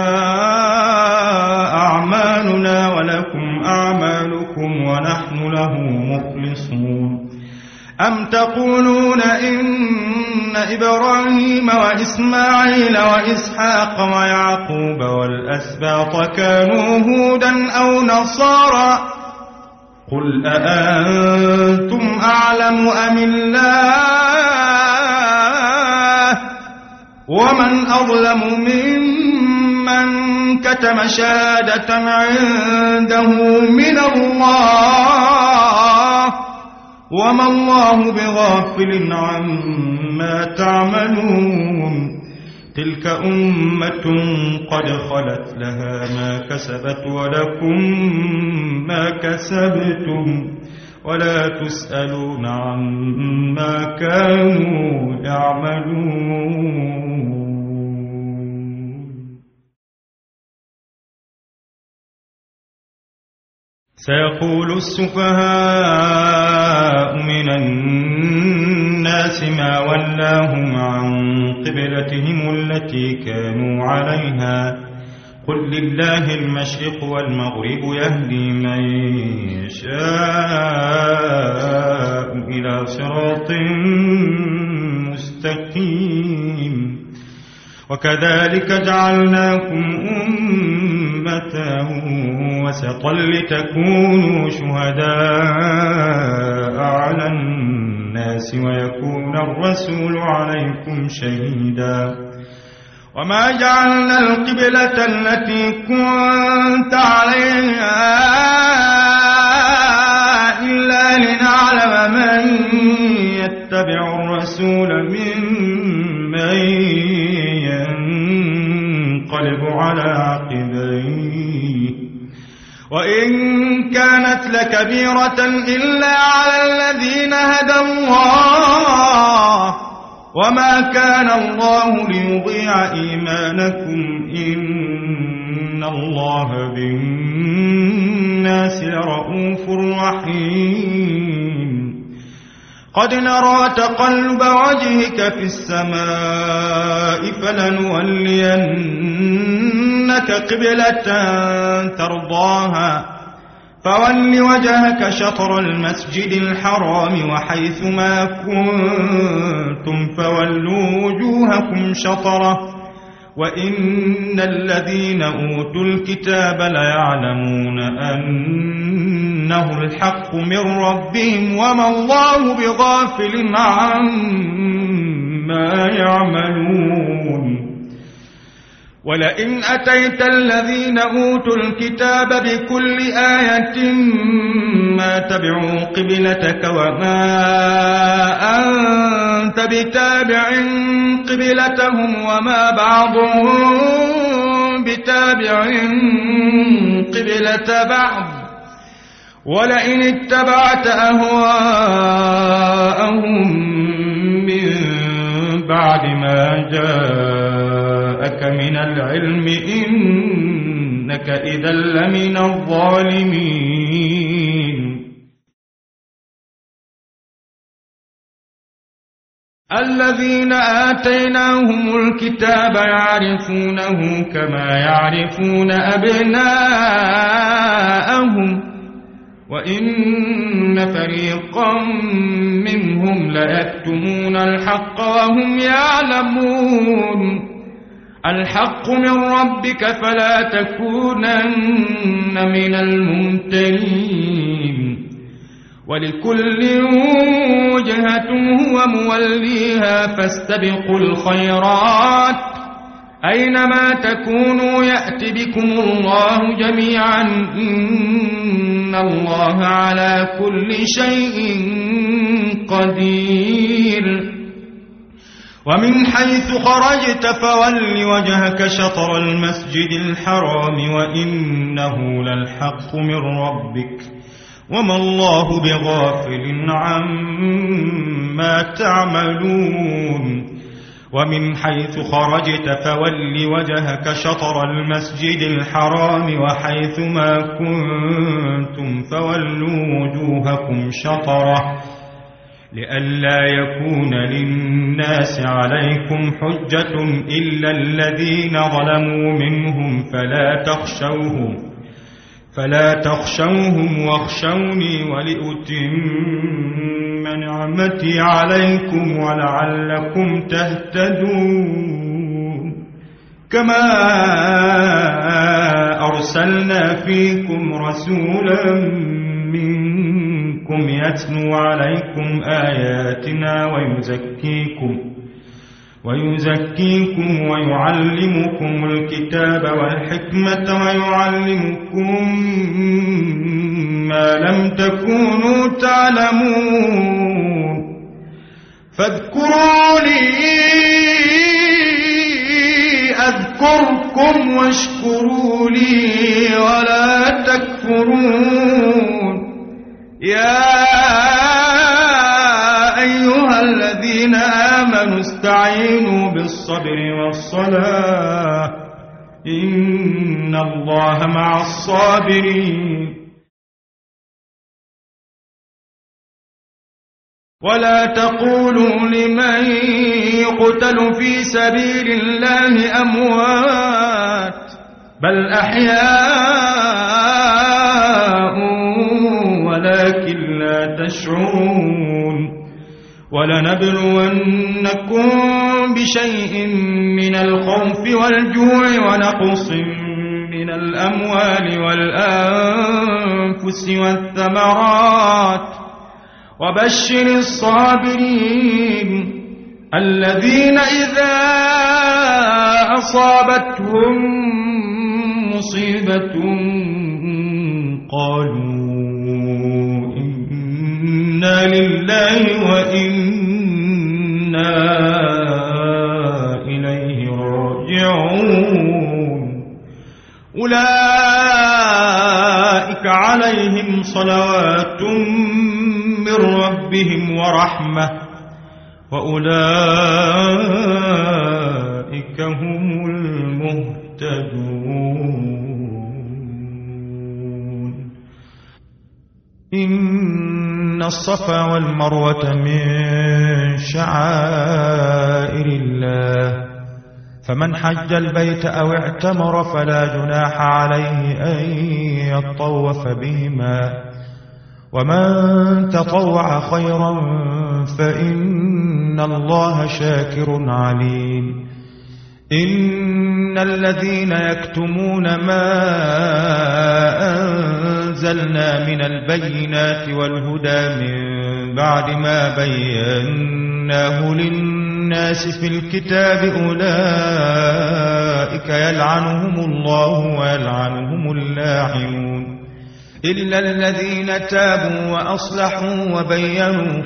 أعمالنا ولكم أعمالكم ونحن له مخلصون أم تقولون إن إبراهيم وإسماعيل وإسحاق ويعقوب والأسباط كانوا هودا أو نصارى قل أأنتم أعلم أم الله ومن أظلم ممن كتم شهادة عنده من الله وما الله بغافل عما تعملون تلك أمة قد خلت لها ما كسبت ولكم ما كسبتم ولا تسألون عما كانوا يعملون. سيقول السفهاء من الناس ما ولاهم عن قبلتهم التي كانوا عليها قل لله المشرق والمغرب يهدي من يشاء إلى صراط مستقيم وكذلك جعلناكم أمة وسطا لتكونوا شهداء على الناس ويكون الرسول عليكم شهيدا وما جعلنا القبلة التي كنت عليها إلا لنعلم من يتبع الرسول ممن ينقلب على عقبيه وإن كانت لكبيرة إلا على الذين هدى الله وما كان الله ليضيع إيمانكم إن الله بالناس لرؤوف رحيم قد نرى تقلب وجهك في السماء فلنولينك قبلة ترضاها فول وجهك شطر المسجد الحرام وحيث ما كنتم فولوا وجوهكم شطره وإن الذين أوتوا الكتاب ليعلمون أنه الحق من ربهم وما الله بغافل عما يعملون ولئن أتيت الذين أوتوا الكتاب بكل آية ما تبعوا قبلتك وما أنت بتابع قبلتهم وما بعضهم بتابع قبلة بعض ولئن اتبعت أهواءهم من بعد ما جاءك من العلم إنك إذا لمن الظالمين الذين آتيناهم الكتاب يعرفونه كما يعرفون أبناءهم وإن فريقا منهم ليكتمون الحق وهم يعلمون الحق من ربك فلا تكونن من الممترين ولكل وجهة هو موليها فاستبقوا الخيرات أينما تكونوا يأت بكم الله جميعا إن الله على كل شيء قدير ومن حيث خرجت فول وجهك شطر المسجد الحرام وإنه للحق من ربك وما الله بغافل عما تعملون ومن حيث خرجت فول وجهك شطر المسجد الحرام وحيث ما كنتم فولوا وجوهكم شطره لئلا يكون للناس عليكم حجة إلا الذين ظلموا منهم فلا تخشوهم فلا تخشوهم واخشوني ولأتم نعمتي عليكم ولعلكم تهتدون كما أرسلنا فيكم رسولا منكم يتلو عليكم آياتنا ويزكيكم ويزكيكم ويعلمكم الكتاب والحكمة ويعلمكم ما لم تكونوا تعلمون فاذكروني أذكركم واشكروا لي ولا تكفرون يا أيها الذين آمنوا استعينوا بالصبر والصلاة إن الله مع الصابرين ولا تقولوا لمن يقتل في سبيل الله أموات بل أحياء ولكن لا تشعرون ولنبلونكم بشيء من الخوف والجوع ونقص من الأموال والأنفس والثمرات وبشر الصابرين الذين إذا أصابتهم مصيبة قالوا إنا لله وإنا إليه راجعون أولئك عليهم صلوات من ربهم ورحمة وأولئك هم المهتدون إن الصفا والمروة من شعائر الله فمن حج البيت أو اعتمر فلا جناح عليه أن يطوف بهما ومن تطوع خيرا فإن الله شاكر عليم إن الذين يكتمون ما أنزلنا من البينات والهدى من بعد ما بيناه للناس في الكتاب أولئك يلعنهم الله ويلعنهم اللاعنون إلا الذين تابوا وأصلحوا وبينوا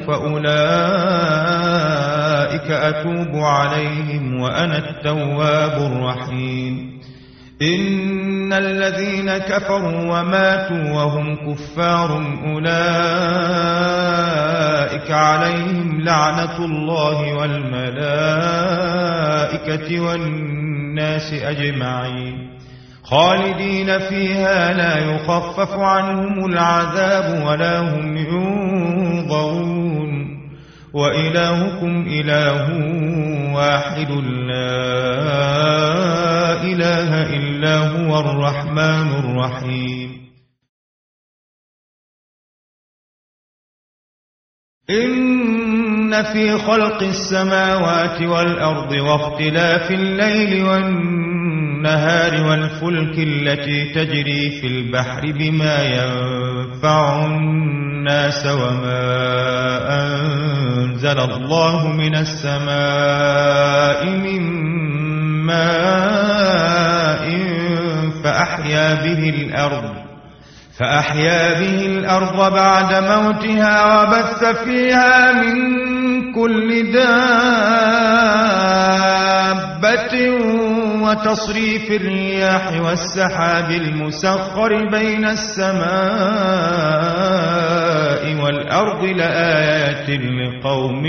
فأولئك أتوب عليهم وأنا التواب الرحيم إن الذين كفروا وماتوا وهم كفار أولئك عليهم لعنة الله والملائكة والناس أجمعين خالدين فيها لا يخفف عنهم العذاب ولا هم ينظرون وإلهكم إله واحد لا إله إلا هو الرحمن الرحيم إن في خلق السماوات والأرض واختلاف الليل والنهار والفلك التي تجري في البحر بما ينفع الناس وما أنزل الله من السماء من ماء فأحيا به الأرض فأحيا به الأرض بعد موتها وبث فيها من كل دابة وتصريف الرياح والسحاب المسخر بين السماء والأرض لآيات لقوم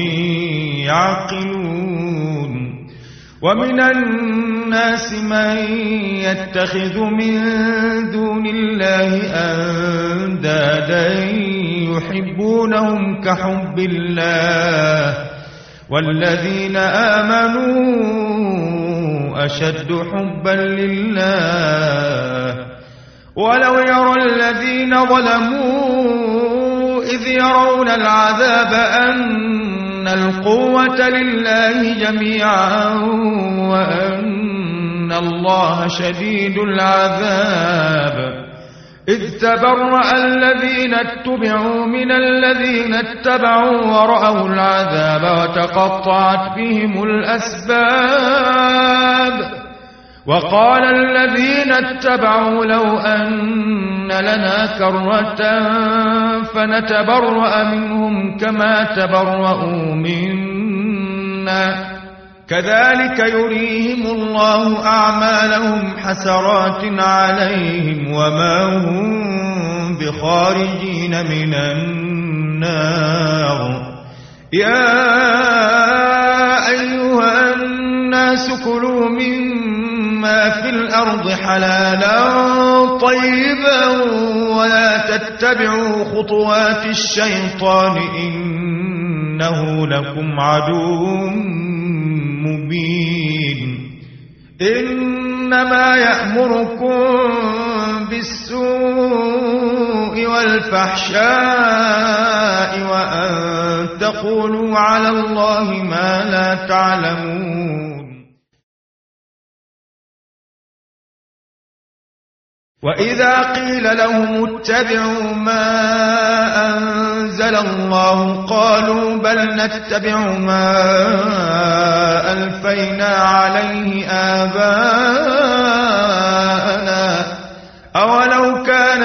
يعقلون ومن الناس من يتخذ من دون الله أندادا يحبونهم كحب الله والذين آمنوا أشد حبا لله ولو يرى الذين ظلموا إذ يرون العذاب أن القوة لله جميعا وأن الله شديد العذاب إذ تبرأ الذين اتبعوا من الذين اتبعوا ورأوا العذاب وتقطعت بهم الأسباب وقال الذين اتبعوا لو أن لنا كرة فنتبرأ منهم كما تبرأوا منا كذلك يريهم الله أعمالهم حسرات عليهم وما هم بخارجين من النار يا أيها الناس كلوا مما في الأرض حلالا طيبا ولا تتبعوا خطوات الشيطان إنه لكم عدو مبين إنما يأمركم بالسوء والفحشاء وأن تقولوا على الله ما لا تعلمون وإذا قيل لهم اتبعوا ما أنزل الله قالوا بل نتبع ما ألفينا عليه آباءنا أولو كان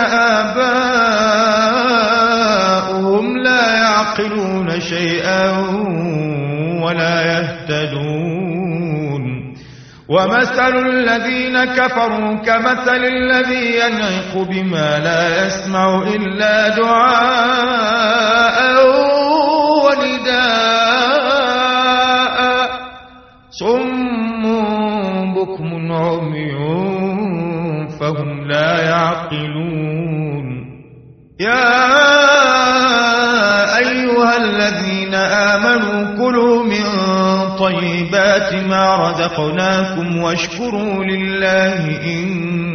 آباؤهم لا يعقلون شيئا ولا يهتدون ومثل الذين كفروا كمثل الذي ينعق بما لا يسمع إلا دعاء ونداء صم بكم عمي فهم لا يعقلون يا أيها الذين آمنوا كلوا من طيبات ما رزقناكم واشكروا لله إن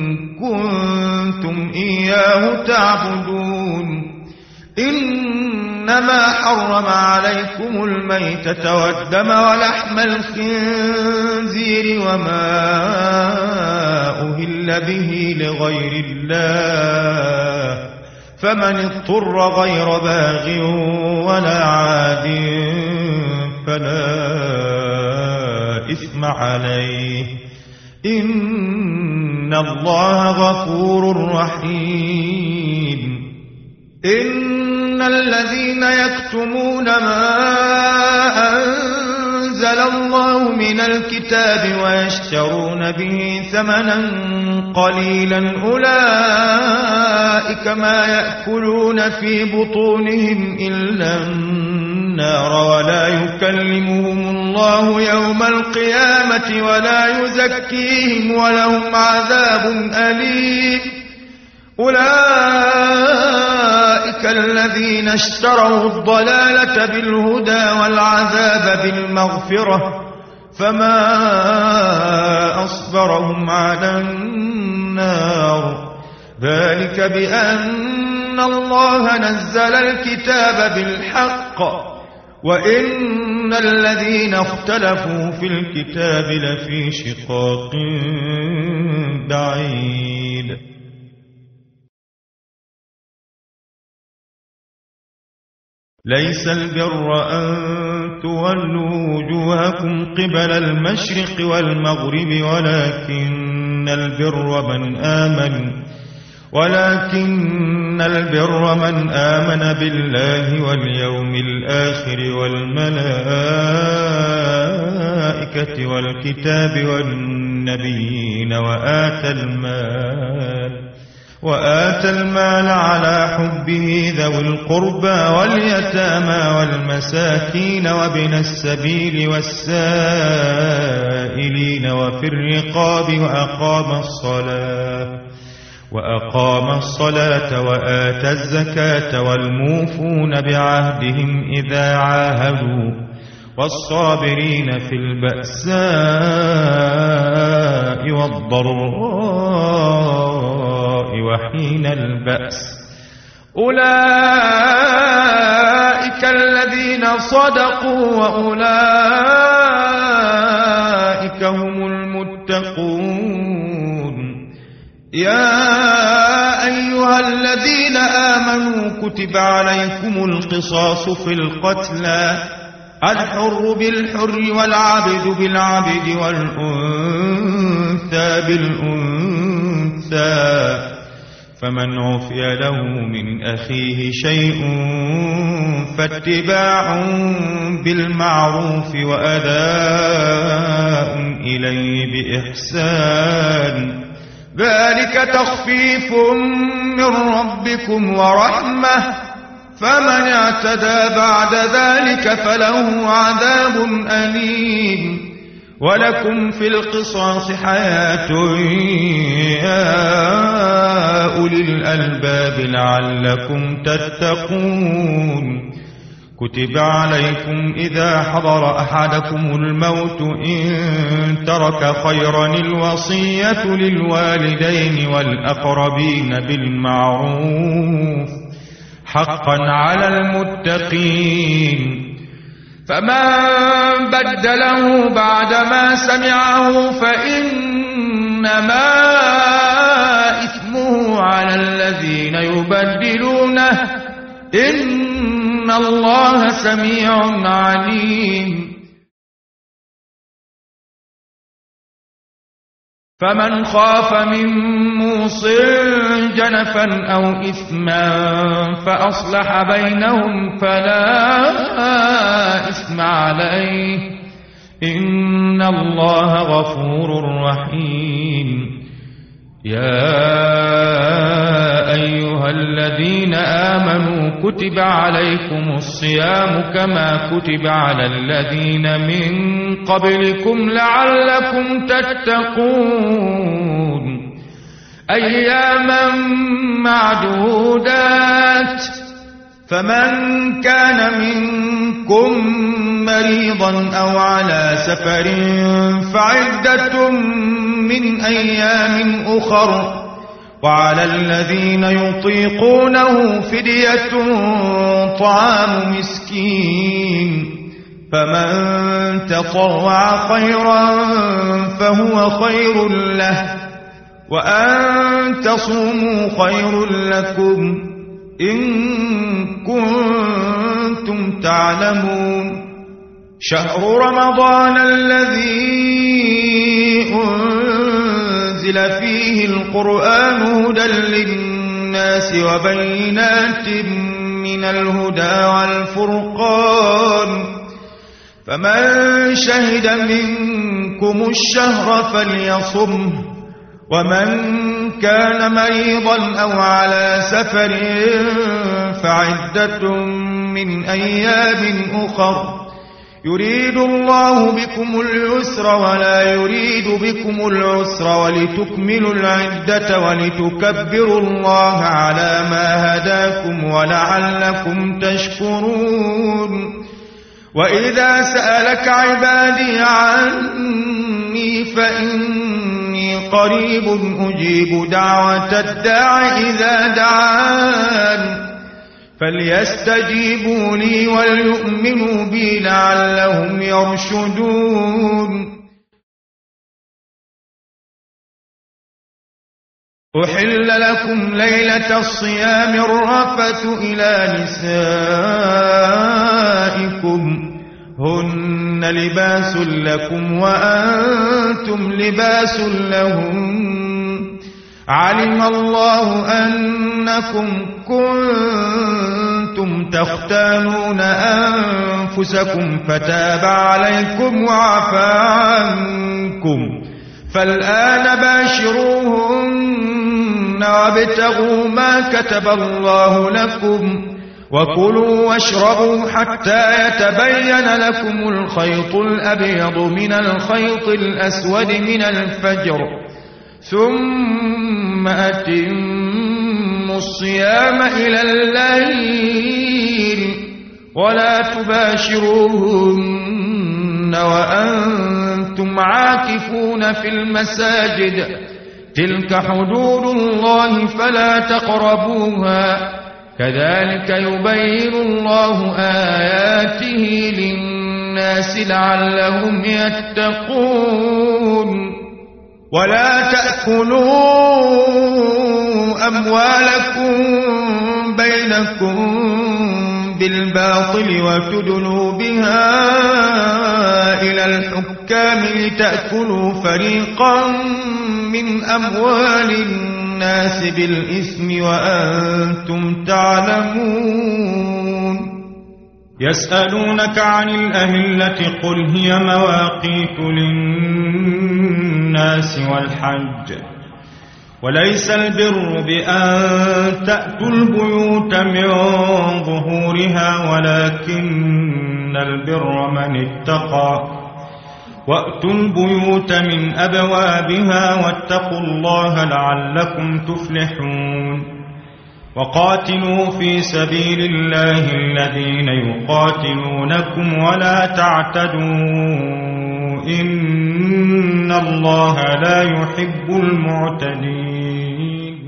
كنتم إياه تعبدون إنما حرم عليكم الميتة والدم ولحم الخنزير وما أهل به لغير الله فمن اضطر غير باغ ولا عاد فلا إثم عليه إن الله غفور رحيم إن الذين يكتمون ما أنزل الله من الكتاب ويشترون به ثمنا قليلا أولئك ما يأكلون في بطونهم إلا النار ولا يكلمهم الله يوم القيامة ولا يزكيهم ولهم عذاب أليم أولئك أولئك الذين اشتروا الضلالة بالهدى والعذاب بالمغفرة فما أصبرهم على النار ذلك بأن الله نزل الكتاب بالحق وإن الذين اختلفوا في الكتاب لفي شقاق بعيد. ليس البر أن تولوا وجوهكم قبل المشرق والمغرب ولكن البر من آمن ولكن البر من آمن بالله واليوم الآخر والملائكة والكتاب والنبيين وآتى المال وآتى المال على حبه ذوي القربى واليتامى والمساكين وابن السبيل والسائلين وفي الرقاب وأقام الصلاة وأقام الصلاة وآتى الزكاة والموفون بعهدهم إذا عاهدوا والصابرين في البأساء والضراء وحين البأس أولئك الذين صدقوا وأولئك هم المتقون. يا أيها الذين آمنوا كتب عليكم القصاص في القتلى الحر بالحر والعبد بالعبد والأنثى بالأنثى فمن عفي له من أخيه شيء فاتباع بالمعروف وأداء إليه بإحسان ذلك تخفيف من ربكم ورحمة فمن اعتدى بعد ذلك فله عذاب أليم. ولكم في القصاص حياة يا أولي الألباب لعلكم تتقون. كتب عليكم إذا حضر أحدكم الموت إن ترك خيرا الوصية للوالدين والأقربين بالمعروف حقا على المتقين. فمن بدله بعدما سمعه فإنما إثمه على الذين يبدلونه إن الله سميع عليم. فمن خاف من موص جنفا أو إثما فأصلح بينهم فلا إثم عليه إن الله غفور رحيم. يا أيها الذين آمنوا كتب عليكم الصيام كما كتب على الذين من قبلكم لعلكم تتقون. أياما معدودات فمن كان منكم مريضا أو على سفر فعدة من أيام أخر وعلى الذين يطيقونه فدية طعام مسكين فمن تطوع خيرا فهو خير له وأن تصوموا خير لكم إن كنتم تعلمون. شهر رمضان الذي أنزل فيه القرآن هدى للناس وبينات من الهدى والفرقان فمن شهد منكم الشهر فليصمه ومن كان مريضا أو على سفر فعدة من أيام أخر يريد الله بكم اليسر ولا يريد بكم العسر ولتكملوا العدة ولتكبروا الله على ما هداكم ولعلكم تشكرون وإذا سألك عبادي عني فإني قريب أجيب دعوة الداع إذا دعان فليستجيبوا لي وليؤمنوا بي لعلهم يرشدون أحل لكم ليلة الصيام الرفث إلى نسائكم هن لباس لكم وأنتم لباس لهم علم الله أنكم كنتم تختانون أنفسكم فتاب عليكم وعفى عنكم فالآن باشروهن وابتغوا ما كتب الله لكم وكلوا واشربوا حتى يتبين لكم الخيط الأبيض من الخيط الأسود من الفجر ثم أتموا الصيام إلى الليل ولا تباشروهن وأنتم عاكفون في المساجد تلك حدود الله فلا تقربوها كذلك يبين الله آياته للناس لعلهم يتقون ولا تأكلوا أموالكم بينكم بالباطل وتدلوا بها إلى الحكام لتأكلوا فريقا من أموال الناس بالإثم وأنتم تعلمون يسألونك عن الأهلة قل هي مواقيت للناس والحج وليس البر بأن تأتوا البيوت من ظهورها ولكن البر من اتقى وأتوا البيوت من أبوابها واتقوا الله لعلكم تفلحون وقاتلوا في سبيل الله الذين يقاتلونكم ولا تعتدوا إن الله لا يحب المعتدين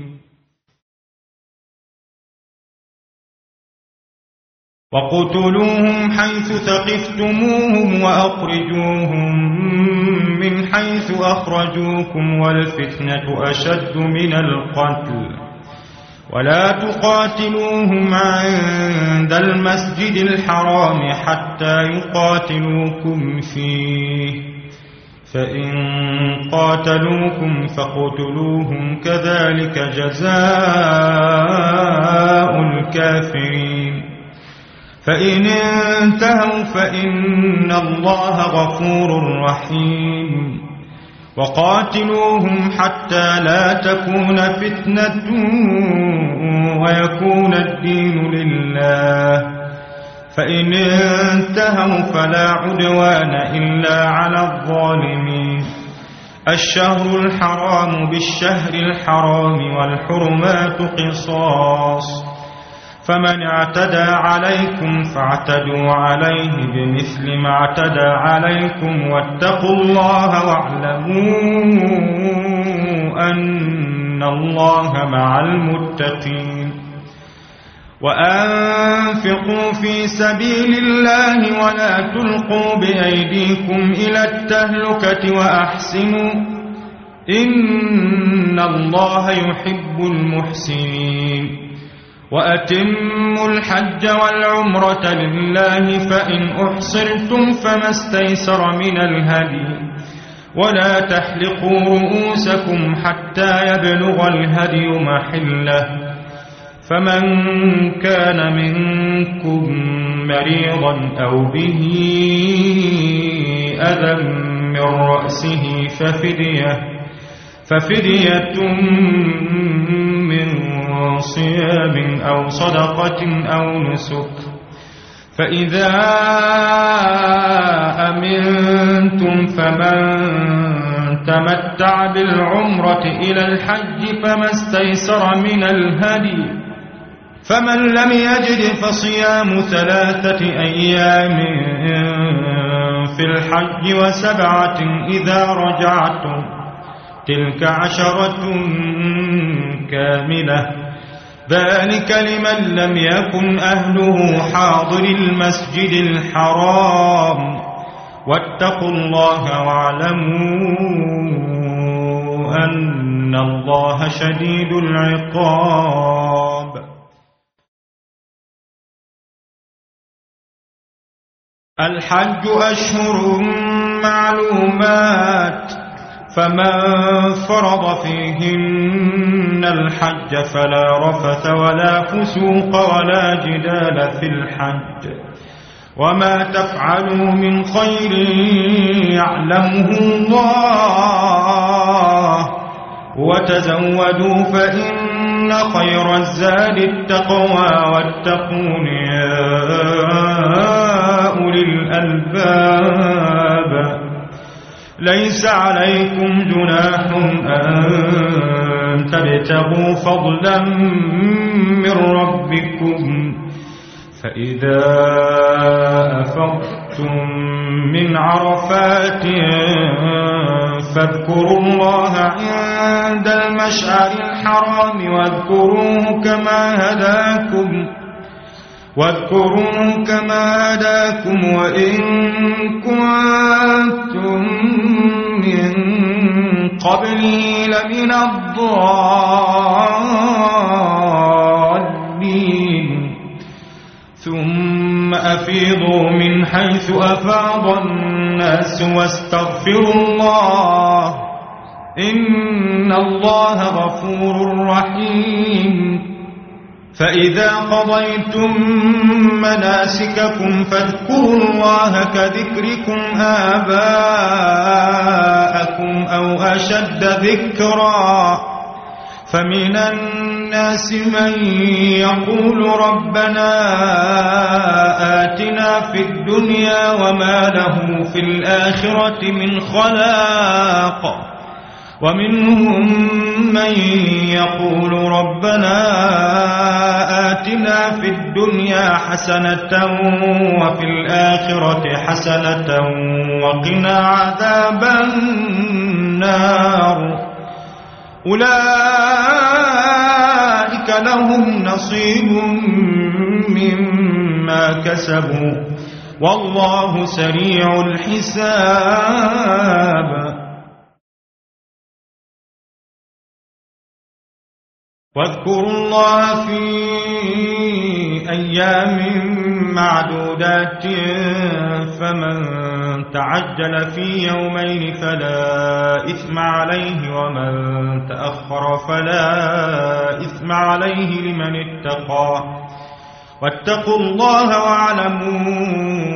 وقتلوهم حيث ثقفتموهم وأخرجوهم من حيث أخرجوكم والفتنة أشد من القتل ولا تقاتلوهم عند المسجد الحرام حتى يقاتلوكم فيه فإن قاتلوكم فاقتلوهم كذلك جزاء الكافرين فإن انتهوا فإن الله غفور رحيم وقاتلوهم حتى لا تكون فتنة ويكون الدين لله فإن انتهوا فلا عدوان إلا على الظالمين الشهر الحرام بالشهر الحرام والحرمات قصاص فمن اعتدى عليكم فاعتدوا عليه بمثل ما اعتدى عليكم واتقوا الله واعلموا أن الله مع المتقين وأنفقوا في سبيل الله ولا تلقوا بأيديكم إلى التهلكة وأحسنوا إن الله يحب المحسنين وأتموا الحج والعمرة لله فإن أحصرتم فما استيسر من الهدي ولا تحلقوا رؤوسكم حتى يبلغ الهدي محله فمن كان منكم مريضا أو به أذى من رأسه ففدية ففدية من صيام أو صدقة أو نسك فإذا أمنتم فمن تمتع بالعمرة إلى الحج فما استيسر من الهدي، فمن لم يجد فصيام ثلاثة أيام في الحج وسبعة إذا رجعتم تلك عشرة كاملة، ذلك لمن لم يكن أهله حاضر المسجد الحرام، واتقوا الله واعلموا أن الله شديد العقاب. الحج أشهر معلومات، فمن فرض فيهن الحج فلا رفث ولا فسوق ولا جدال في الحج، وما تفعلوا من خير يعلمه الله، وتزودوا فإن خير الزاد التقوى واتقون يا أولي الألباب. ليس عليكم جناح أن تبتغوا فضلا من ربكم، فإذا أفضتم من عرفات فاذكروا الله عند المشعر الحرام واذكروه كما هداكم واذكروه كما هداكم وإن كنتم من قبله لمن الضالين. ثم أفيضوا من حيث أفاض الناس واستغفروا الله إن الله غفور رحيم. فإذا قضيتم مناسككم فاذكروا الله كذكركم آباءكم أو أشد ذكرا، فمن الناس من يقول ربنا آتنا في الدنيا وما له في الآخرة من خلاق، ومنهم من يقول ربنا آتنا في الدنيا حسنة وفي الآخرة حسنة وقنا عذاب النار. أولئك لهم نصيب مما كسبوا والله سريع الحساب. واذكروا الله في أيام معدودات، فمن تعجل في يومين فلا إثم عليه ومن تأخر فلا إثم عليه لمن اتقى، واتقوا الله واعلموا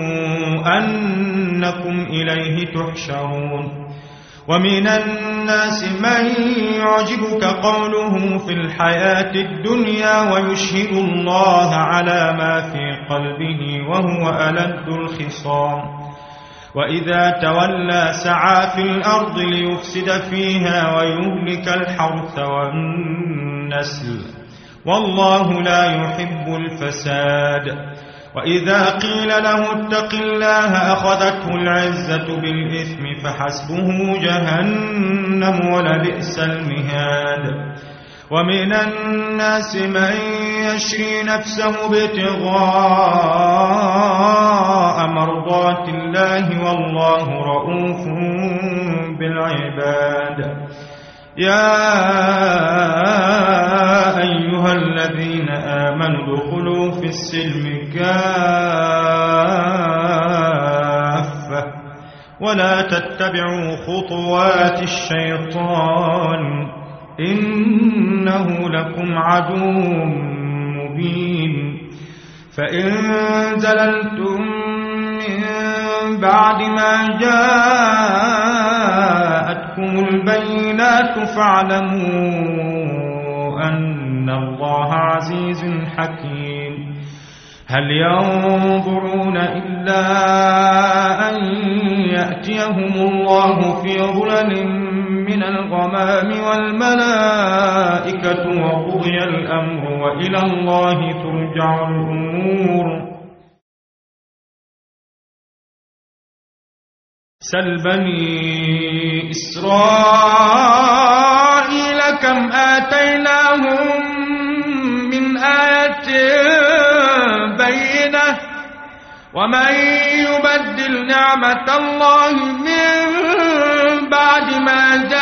أنكم إليه تحشرون. ومن الناس من يعجبك قوله في الحياة الدنيا ويشهد الله على ما في قلبه وهو ألد الخصام، وإذا تولى سعى في الأرض ليفسد فيها ويهلك الحرث والنسل والله لا يحب الفساد. وإذا قيل له اتق الله أخذته العزة بالإثم فحسبه جهنم ولبئس المهاد. ومن الناس من يشري نفسه ابتغاء مرضات الله والله رؤوف بالعباد. يا أيها الذين آمنوا ادخلوا في السلم كافة ولا تتبعوا خطوات الشيطان إنه لكم عدو مبين. فإن زللتم من بعد ما جاءتكم البينات فاعلموا أن الله عزيز حكيم. هل ينظرون إلا أن يأتيهم الله في ظلل من الغمام والملائكة وقضي الأمر وإلى الله ترجع الأمور سل بني إسرائيل كم آتيناهم من آية بينة ومن يبدل نعمة الله من بعد ما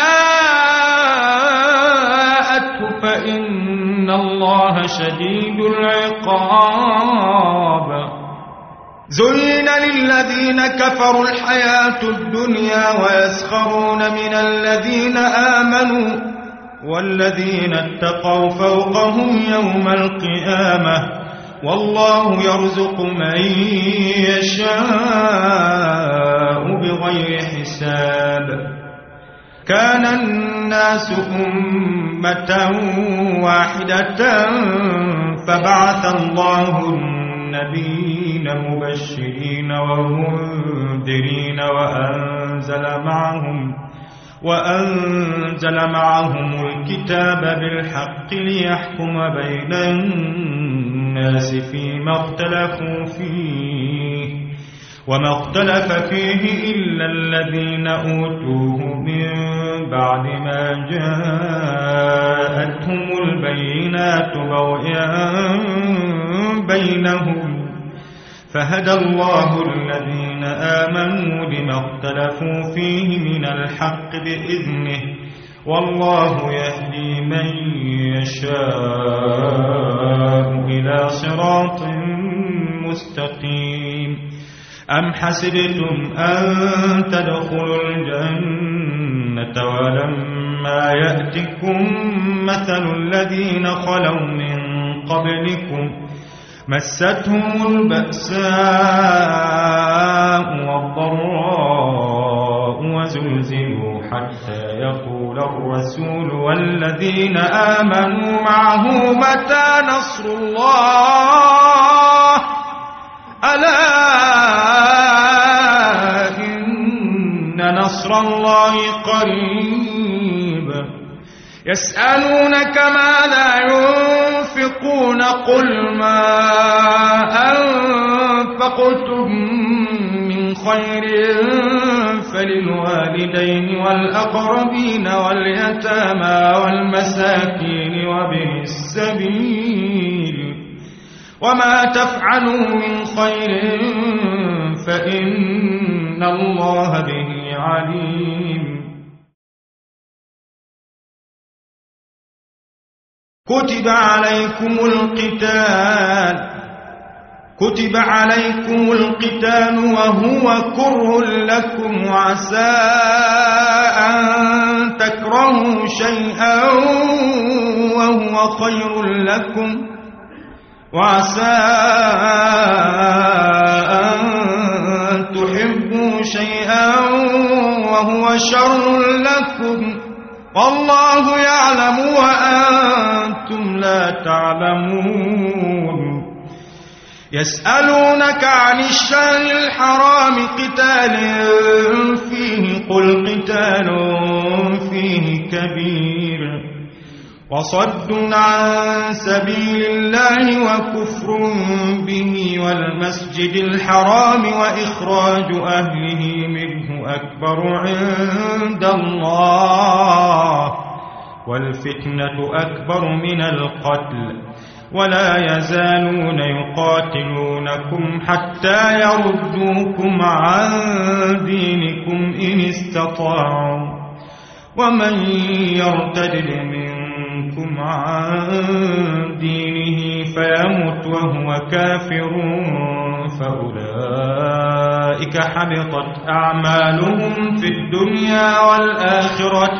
جاءته فإن الله شديد العقاب زين للذين كفروا الحياة الدنيا ويسخرون من الذين آمنوا والذين اتقوا فوقهم يوم القيامة والله يرزق من يشاء بغير حساب كان الناس أمة واحدة فبعث الله النبيين مبشرين ومنذرين وأنزل معهم وأنزل معهم الكتاب بالحق ليحكم بين الناس فيما اختلفوا فيه وما اختلف فيه إلا الذين أوتوه من بعد ما جاءتهم البينات بغيا بينهم فهدى الله الذين آمنوا لما اختلفوا فيه من الحق بإذنه والله يهدي من يشاء إلى صراط مستقيم أم حسبتم أن تدخلوا الجنة ولما يأتكم مثل الذين خلوا من قبلكم مستهم البأساء والضراء وزلزلوا حتى يقول الرسول والذين آمنوا معه متى نصر الله ألا إن نصر الله قريب يسألونك ماذا ينفقون قل ما أنفقتم من خير فللوالدين والأقربين واليتامى والمساكين وابن السبيل وما تفعلوا من خير فإن الله به عليم كتب عليكم القتال كتب عليكم القتال وهو كره لكم وعسى أن تكرهوا شيئا وهو خير لكم وعسى أن تحبوا شيئا وهو شر لكم والله يعلم وأنتم لا تعلمون يسألونك عن الشهر الحرام قتال فيه قل قتال فيه كبير وصد عن سبيل الله وكفر به والمسجد الحرام وإخراج أهله منه أكبر عند الله والفتنة أكبر من القتل ولا يزالون يقاتلونكم حتى يردوكم عن دينكم إن استطاعوا ومن يرتد منكم عن دينه فيمت وهو كافر فأولئك حبطت أعمالهم في الدنيا والآخرة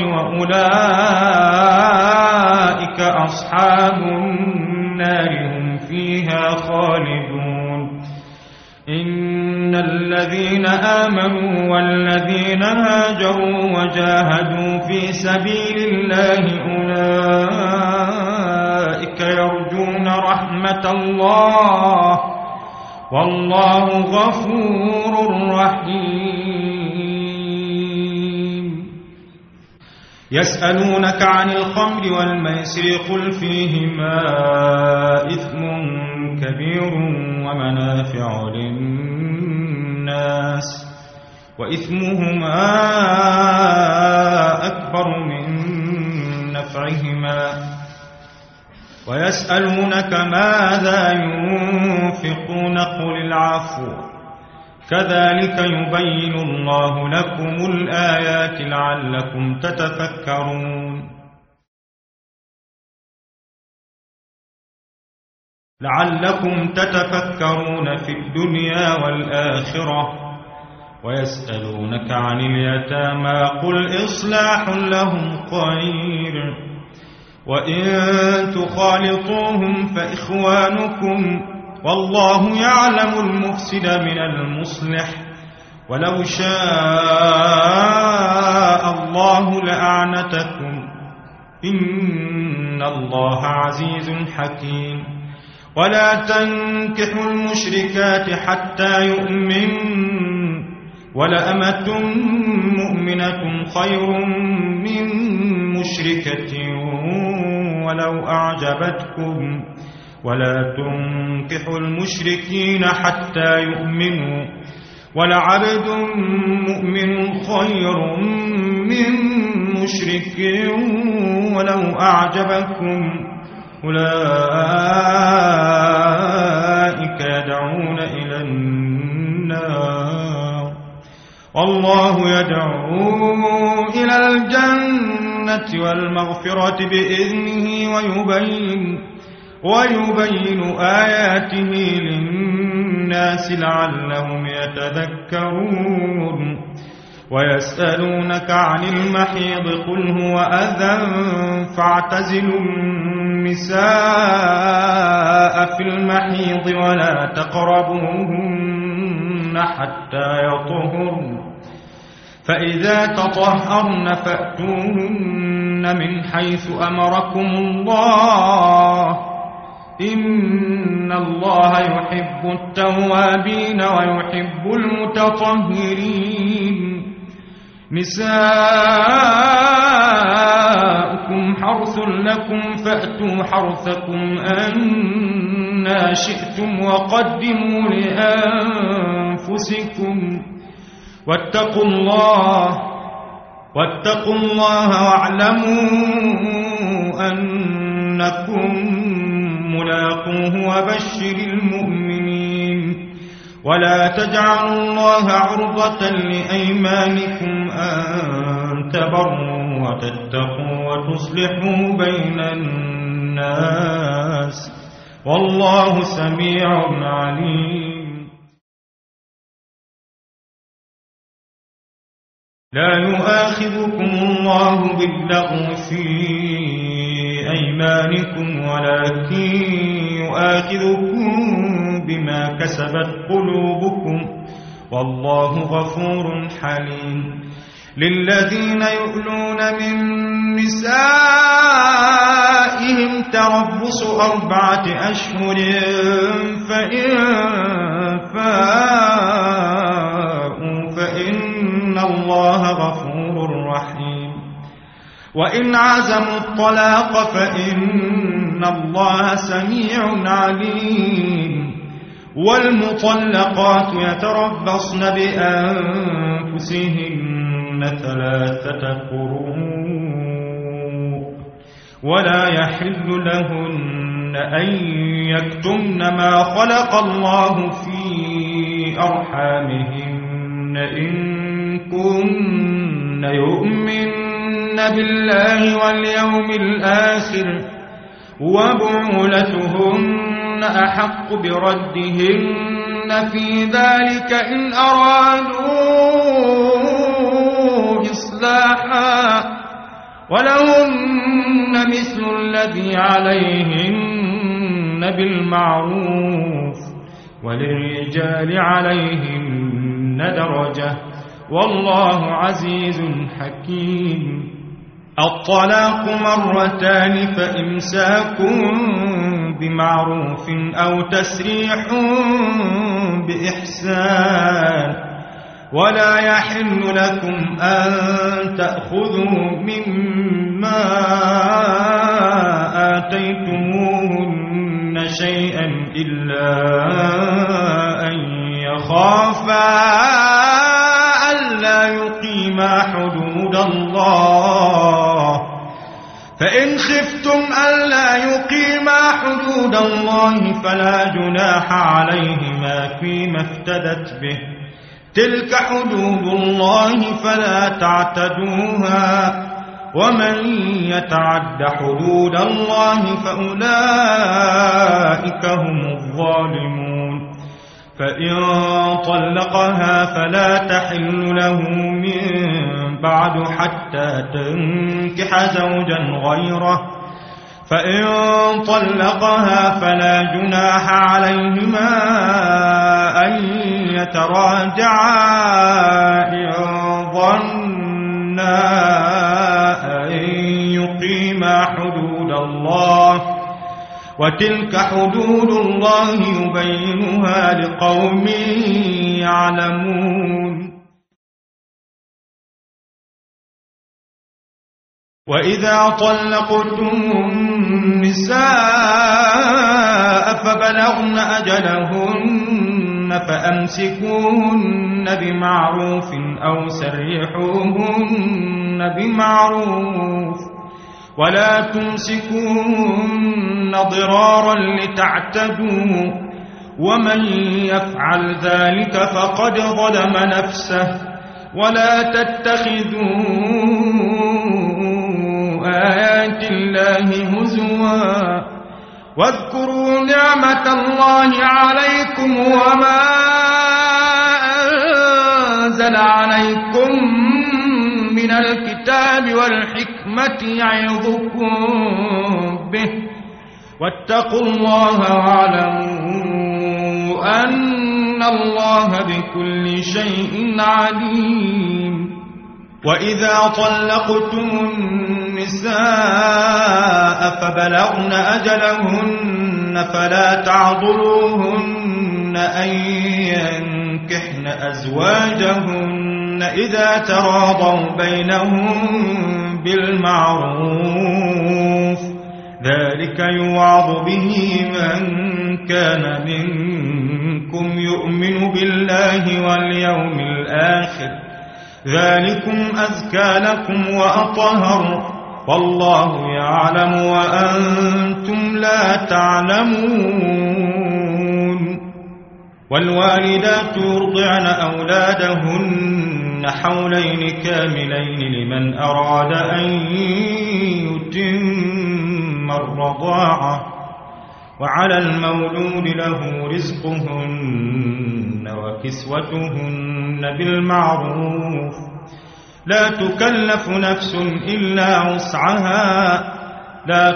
وأولئك أصحاب النار هم فيها خالدون إن الذين آمنوا والذين هاجروا وجاهدوا في سبيل الله أولئك يرجون رحمة الله والله غفور رحيم. يسألونك عن الخمر والميسر قل فيهما إثم كبير ومنافع للناس وإثمهما أكبر من نفعهما ويسألونك ماذا ينفقون قل العفو كذلك يبين الله لكم الآيات لعلكم تتفكرون لعلكم تتفكرون في الدنيا والآخرة. ويسألونك عن اليتامى قل إصلاح لهم خير وإن تخالطوهم فإخوانكم والله يعلم المفسد من المصلح ولو شاء الله لأعنتكم إن الله عزيز حكيم. ولا تنكحوا المشركات حتى يؤمنوا ولأمة مؤمنة خير من مشركة ولو أعجبتكم ولا تنكحوا المشركين حتى يؤمنوا ولعبد مؤمن خير من مشرك ولو أعجبكم أولئك يدعون إلى النار والله يدعو إلى الجنة والمغفرة بإذنه ويبين ويبين آياته للناس لعلهم يتذكرون. ويسألونك عن المحيض قل هو أذى فاعتزلوا النساء في المحيض ولا تقربوهن حتى يطهرن فإذا تطهرن فأتوهن من حيث أمركم الله إن الله يحب التوابين ويحب المتطهرين. نساؤكم حرث لكم فأتوا حرثكم أنى شئتم وقدموا لأنفسكم واتقوا الله واتقوا الله واعلموا أنكم ملاقوه وبشر المؤمنين. ولا تجعلوا الله عرضة لأيمانكم أن تبروا وتتقوا وتصلحوا بين الناس والله سميع عليم. لا يؤاخذكم الله باللغو في أيمانكم ولكن يؤاخذكم بما كسبت قلوبكم والله غفور حليم. للذين يؤلون من نسائهم تربص أربعة أشهر فإن فاءوا فإن الله غفور رحيم. وإن عزموا الطلاق فإن الله سميع عليم. والمطلقات يتربصن بأنفسهن ثلاثة قروء ولا يحل لهن أن يكتمن ما خلق الله في أرحامهن إن كن يؤمن بالله واليوم الآخر وبعولتهن أحق بردهن في ذلك إن أرادوا إصلاحا ولهن مثل الذي عليهن بالمعروف وللرجال عليهن درجة والله عزيز حكيم. الطلاق مرتان فإمساك بمعروف أو تسريح بإحسان ولا يحل لكم أن تأخذوا مما آتيتموهن شيئا إلا أن يخافا ألا يقيما حدود الله فإن خفتم ألا يقيما حدود الله فلا جناح عليهما فيما افتدت به تلك حدود الله فلا تعتدوها ومن يتعد حدود الله فأولئك هم الظالمون فإن طلقها فلا تحل له من بعد حتى تنكح زوجا غيره فإن طلقها فلا جناح عليهما أن يتراجعا إن ظنا أن يقيما حدود الله وتلك حدود الله يبينها لقوم يعلمون وإذا طلقتم النساء فبلغن أجلهن فأمسكوهن بمعروف أو سرحوهن بمعروف ولا تمسكوهن ضرارا لتعتدوا ومن يفعل ذلك فقد ظلم نفسه ولا تتخذوا آيات الله هزوا واذكروا نعمة الله عليكم وما أنزل عليكم من الكتاب والحكمة يعظكم به واتقوا الله واعلموا أن الله بكل شيء عليم وإذا طلقتم النساء فبلغن أجلهن فلا تعضلوهن أن ينكحن أزواجهن إذا تراضوا بينهم بالمعروف ذلك يوعظ به من كان منكم يؤمن بالله واليوم الآخر ذلكم أزكى لكم وأطهر والله يعلم وأنتم لا تعلمون والوالدات يرضعن أولادهن حولين كاملين لمن أراد أن يتم الرضاعة وعلى المولود له رزقهن وكسوتهن بالمعروف لا تكلف نفس إلا وسعها لا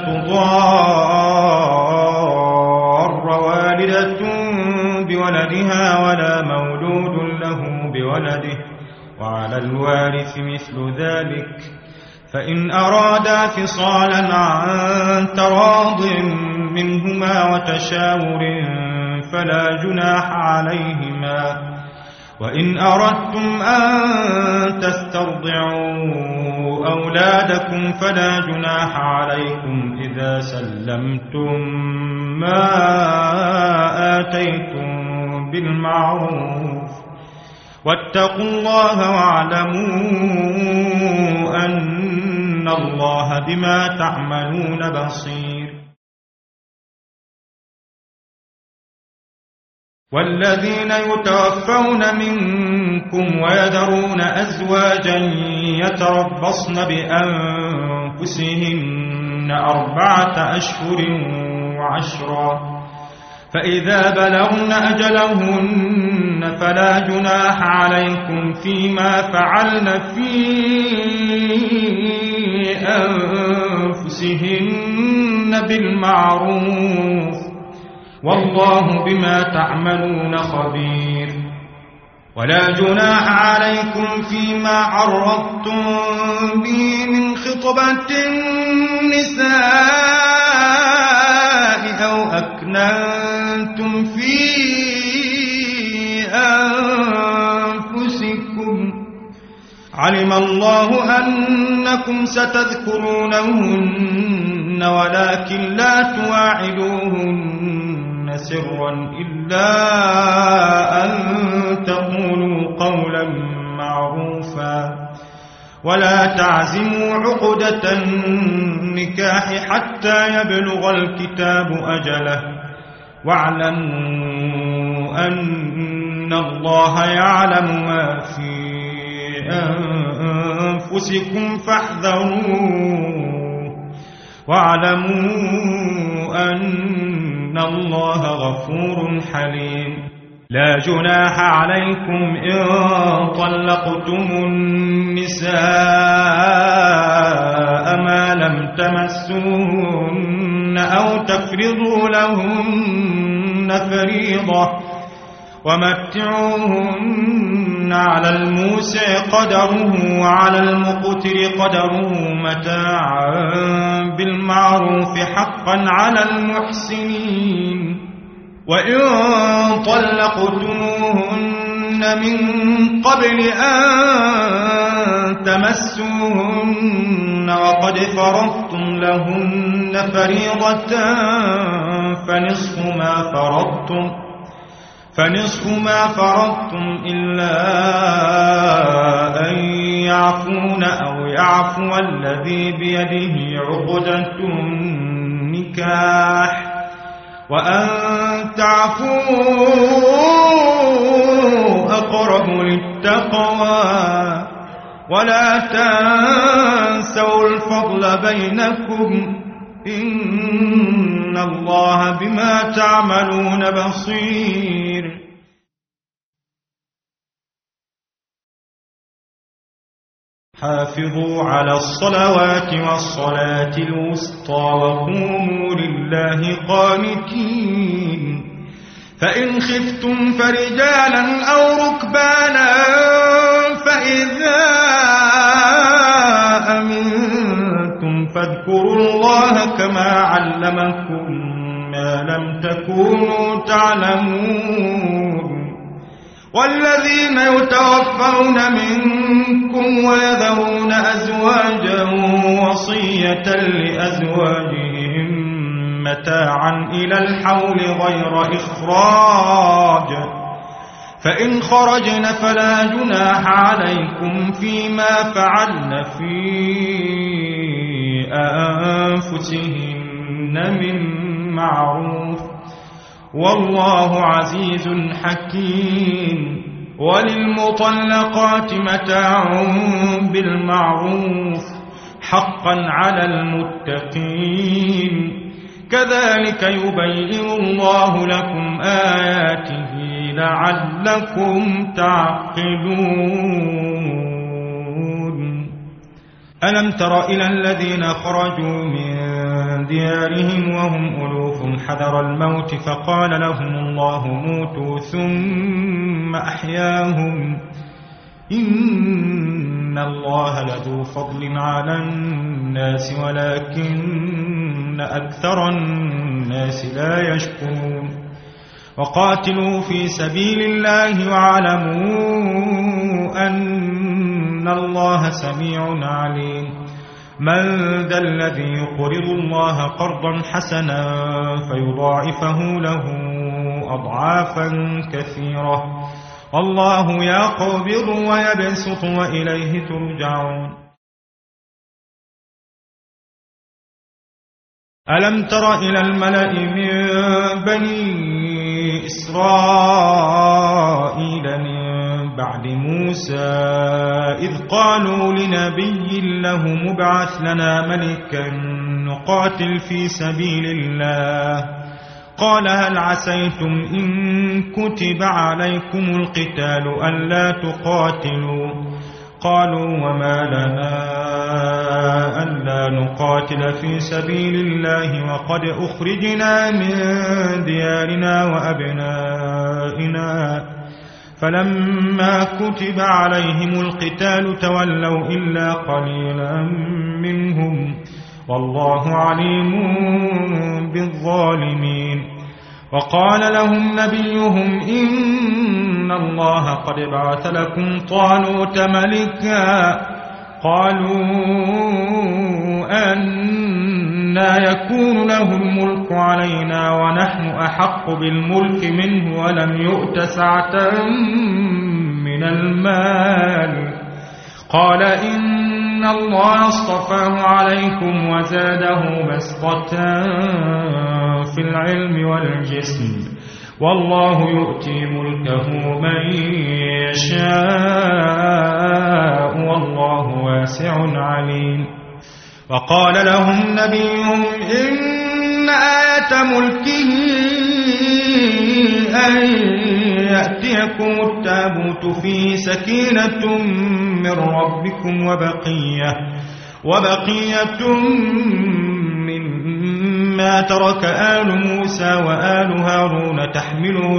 تضار والدة بولدها ولا مولود له بولده وعلى الوارث مثل ذلك فإن أرادا فصالا عن تراض منهما وتشاور فلا جناح عليهما وإن أردتم أن تسترضعوا أولادكم فلا جناح عليكم إذا سلمتم ما آتيتم بالمعروف واتقوا الله واعلموا أن الله بما تعملون بصير والذين يتوفون منكم ويذرون أزواجا يتربصن بأنفسهن أربعة أشهر وعشرا فإذا بلغن أجلهن فلا جناح عليكم فيما فعلن في أنفسهن بالمعروف والله بما تعملون خبير ولا جناح عليكم فيما عرضتم به من خطبة النساء أو أكننتم في أنفسكم علم الله أنكم ستذكرونهن ولكن لا تواعدوهن سرا إلا أن تقولوا قولا معروفا ولا تعزموا عقدة النكاح حتى يبلغ الكتاب أجله واعلموا أن الله يعلم ما في أنفسكم فاحذروه واعلموا أن الله غفور حليم لا جناح عليكم إن طلقتم النساء ما لم تمسوهن أو تفرضوا لهن فريضة ومتعوهن على الموسع قدره وعلى المقتر قدره متاعا بالمعروف حقا على المحسنين وإن طلقتموهن من قبل أن تمسوهن وقد فرضتم لهن فريضة فنصف ما فرضتم فنصف ما فرضتم إلا أن يعفون أو يعفو الذي بيده عقدة النكاح وأن تعفوا أقرب للتقوى ولا تنسوا الفضل بينكم إن الله بما تعملون بصير حافظوا على الصلوات والصلاة الوسطى وقوموا لله قانتين فإن خفتم فرجالا أو ركبانا فإذا أمنتم فاذكروا الله كما علمكم ما لم تكونوا تعلمون والذين يتوفون منكم ويذرون أزواجا وصية لأزواجهم متاعا إلى الحول غير إخراج فإن خرجن فلا جناح عليكم فيما فعلن في أنفسهن من معروف والله عزيز حكيم وللمطلقات متاع بالمعروف حقا على المتقين كذلك يبين الله لكم آياته لعلكم تعقلون ألم تر إلى الذين خرجوا من ديارهم وهم ألوف حذر الموت فقال لهم الله موتوا ثم أحياهم إن الله لذو فضل على الناس ولكن أكثر الناس لا يشكرون وقاتلوا في سبيل الله واعلموا أن الله سميع عليم من ذا الذي يقرض الله قرضا حسنا فيضاعفه له أضعافا كثيرة والله يقبض ويبسط وإليه ترجعون ألم تر إلى الملأ من بني إسرائيل من بعد موسى إذ قالوا لنبي له مبعث لنا ملكا نقاتل في سبيل الله قال هل عسيتم إن كتب عليكم القتال ألا تقاتلوا قالوا وما لنا ألا نقاتل في سبيل الله وقد أخرجنا من ديارنا وأبنائنا فلما كتب عليهم القتال تولوا إلا قليلا منهم والله عليم بالظالمين. وقال لهم نبيهم إن الله قد بعث لكم طالوت ملكا. قالوا أنى يكون له الملك علينا ونحن أحق بالملك منه ولم يؤت سعة من المال. قال إن الله اصطفاه عليكم وزاده بسطة في العلم والجسم والله يؤتي ملكه من يشاء والله واسع عليم. وقال لهم نبيهم إن آية ملكه أن يأتيكم التابوت فيه سكينة من ربكم وبقية, وبقية مما ترك آل موسى وآل هارون تحمله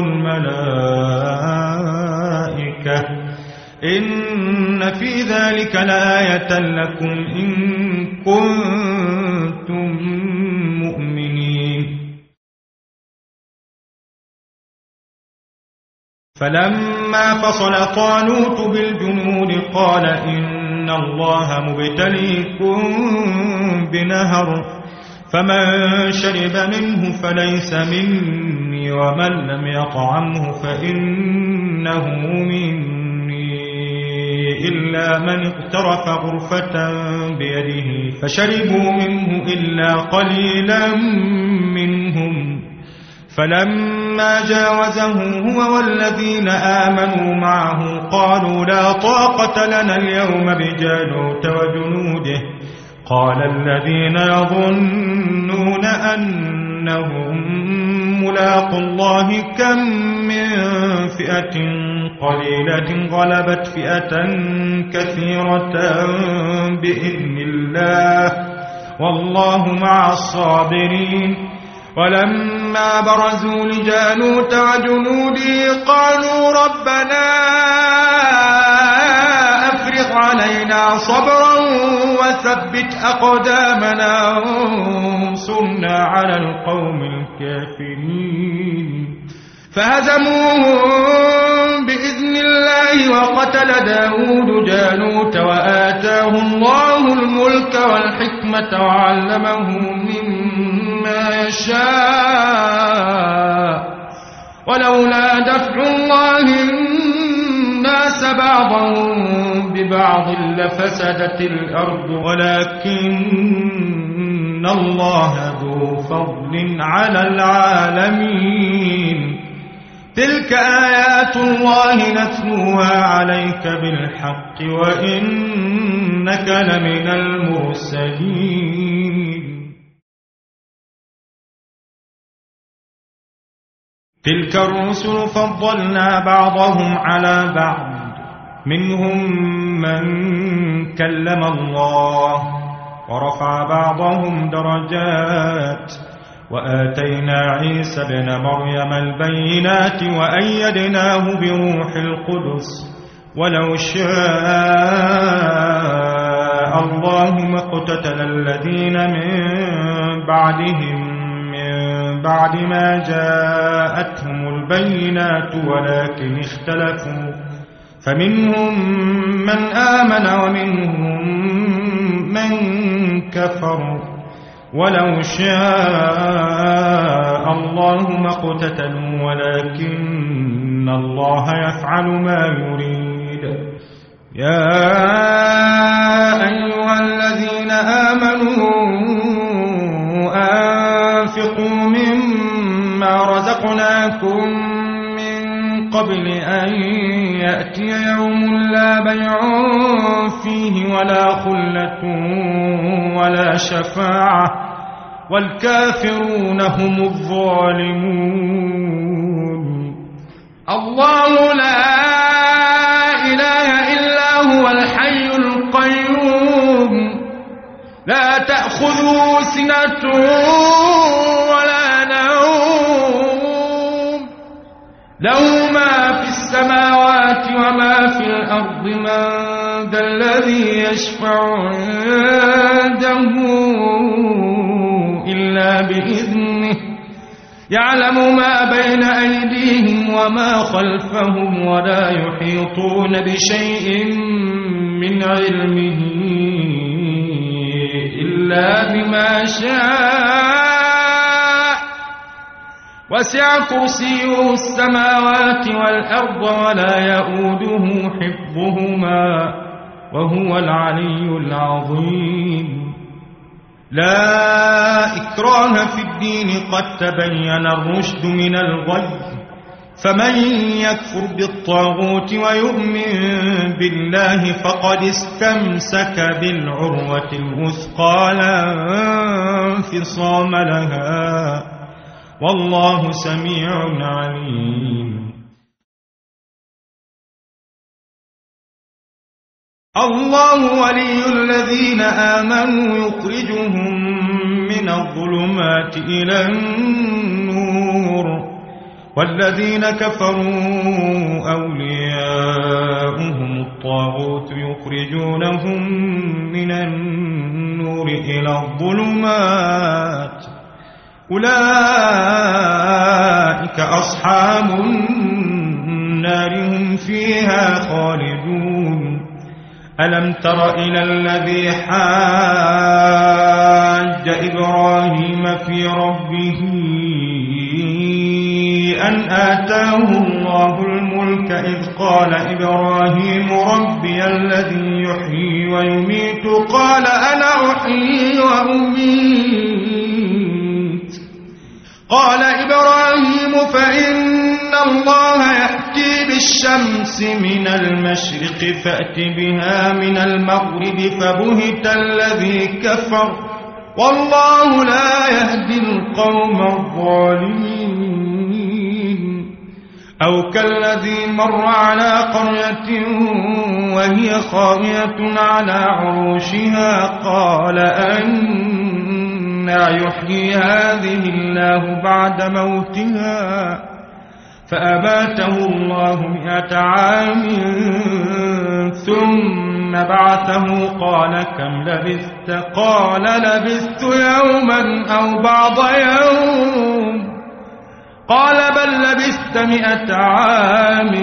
الملائكة إن في ذلك لآية لكم إن كنتم مؤمنين. فلما فصل طالوت بالجنود قال إن الله مبتليكم بنهر فمن شرب منه فليس مني ومن لم يطعمه فإنه مني إلا من اقترف غرفة بيده فشربوا منه إلا قليلا منهم. فلما جاوزه هو والذين آمنوا معه قالوا لا طاقة لنا اليوم بجالوت وجنوده. قال الذين يظنون أنهم ملاقوا الله كم من فئة قليلة غلبت فئة كثيرة بإذن الله والله مع الصابرين. ولما برزوا لجالوت وجنوده قالوا ربنا أفرغ علينا صبرا وثبت أقدامنا وانصرنا على القوم الكافرين. فهزموهم بإذن الله وقتل داود جالوت وآتاه الله الملك والحكمة وعلمه مما يشاء ولولا دفع الله الناس بعضهم ببعض لفسدت الأرض ولكن الله ذو فضل على العالمين. تلك آيات الله نتلوها عليك بالحق وإنك لمن المرسلين. تلك الرسل فضلنا بعضهم على بعض منهم من كلم الله ورفع بعضهم درجات وآتينا عيسى ابن مريم البينات وأيدناه بروح القدس ولو شاء الله ما اقتتل الذين من بعدهم من بعد ما جاءتهم البينات ولكن اختلفوا فمنهم من آمن ومنهم من كفر ولو شاء الله ما اقتتلوا ولكن الله يفعل ما يريد. يا أيها الذين آمنوا أنفقوا مما رزقناكم من قبل أن يأتي يوم لا بيع فيه ولا خلة ولا شفاعة والكافرون هم الظالمون. الله لا إله إلا هو الحي القيوم لا تأخذه سنة ولا نوم له ما في السماوات وما في الأرض من ذا الذي يشفع عنده إلا بإذنه يعلم ما بين أيديهم وما خلفهم ولا يحيطون بشيء من علمه إلا بما شاء وسع كرسيه السماوات والأرض ولا يؤوده حفظهما وهو العلي العظيم. لا إكراه في الدين قد تبين الرشد من الغي فمن يكفر بالطاغوت ويؤمن بالله فقد استمسك بالعروة الوثقى لا انفصام لها والله سميع عليم. الله ولي الذين آمنوا يخرجهم من الظلمات إلى النور والذين كفروا أولياؤهم الطاغوت يخرجونهم من النور إلى الظلمات أولئك أصحاب النار هم فيها خالدون. ألم تر إلى الذي حاج إبراهيم في ربه أن آتاه الله الملك إذ قال إبراهيم ربي الذي يحيي ويميت قال أنا أحيي وأميت قال إبراهيم فإن الله يأتي بالشمس من المشرق فأت بها من المغرب فبهت الذي كفر والله لا يهدي القوم الظالمين. أو كالذي مر على قرية وهي خاوية على عروشها قال أنى يحيي هذه الله بعد موتها فأماته الله مئة عام ثم بعثه قال كم لبثت قال لبثت يوما أو بعض يوم قال بل لبثت مئة عام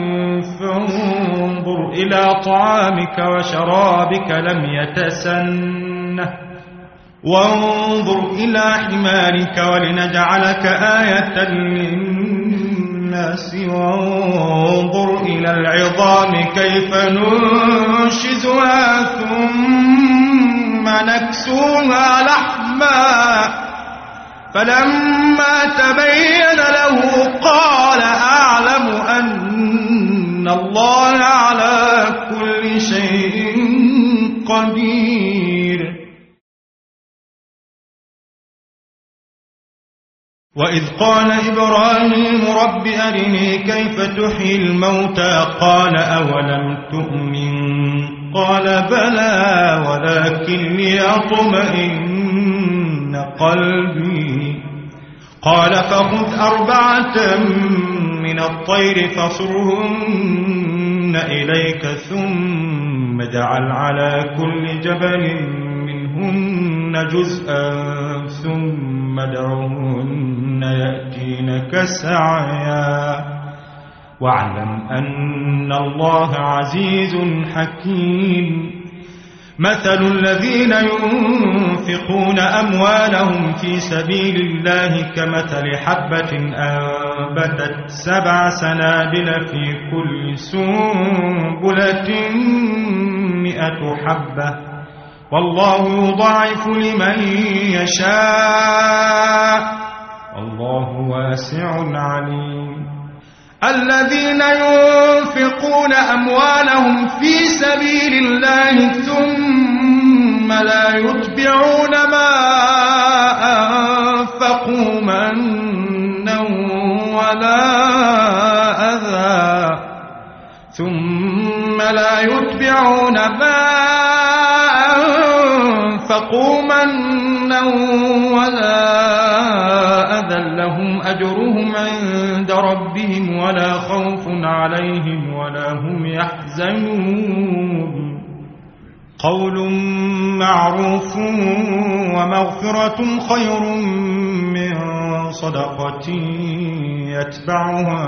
فانظر إلى طعامك وشرابك لم يتسنه وانظر إلى حمارك ولنجعلك آية للناس وانظر إلى العظام كيف ننشزها ثم نكسوها لحما فلما تبين له قال أعلم أن الله على كل شيء قدير. وإذ قال إبراهيم رب أرني كيف تحيي الموتى قال أولم تؤمن قال بلى ولكن ليطمئن قلبي قال فخذ أربعة من الطير فصرهن إليك ثم اجعل على كل جبل منهن جزءا ثم ادعهن يأتينك سعيا واعلم أن الله عزيز حكيم. مثل الذين ينفقون أموالهم في سبيل الله كمثل حبة أنبتت سبع سنابل في كل سنبلة مئة حبة والله يضاعف لمن يشاء والله واسع عليم. الذين ينفقون أموالهم في سبيل الله ثم لا يتبعون ما أنفقوا منا ولا أذى ثم لا يتبعون ما أنفقوا منا ولا أذى لهم أجرهم عند ربهم ولا خوف عليهم ولا هم يحزنون. قول معروف ومغفرة خير من صدقة يتبعها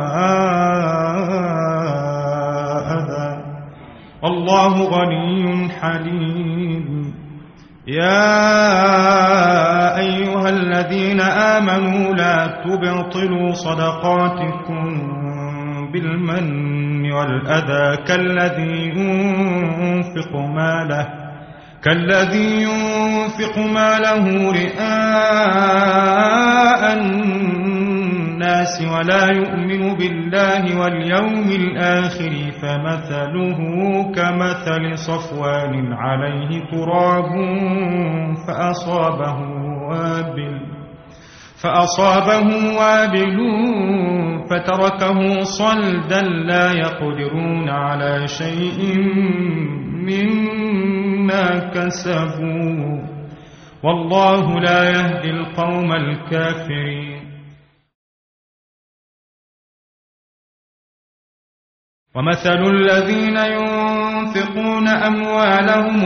أذى والله غني حليم. يا أيها الذين آمنوا لا تبطلوا صدقاتكم بالمن والأذى كالذي ينفق ماله كالذي ينفق ماله رئاء الناس ولا يؤمن بالله واليوم الآخر فمثله كمثل صفوان عليه تراب فأصابه وابل فأصابه وابل فتركه صلدا لا يقدرون على شيء مما كسبوا والله لا يهدي القوم الكافرين. ومثل الذين ينفقون أموالهم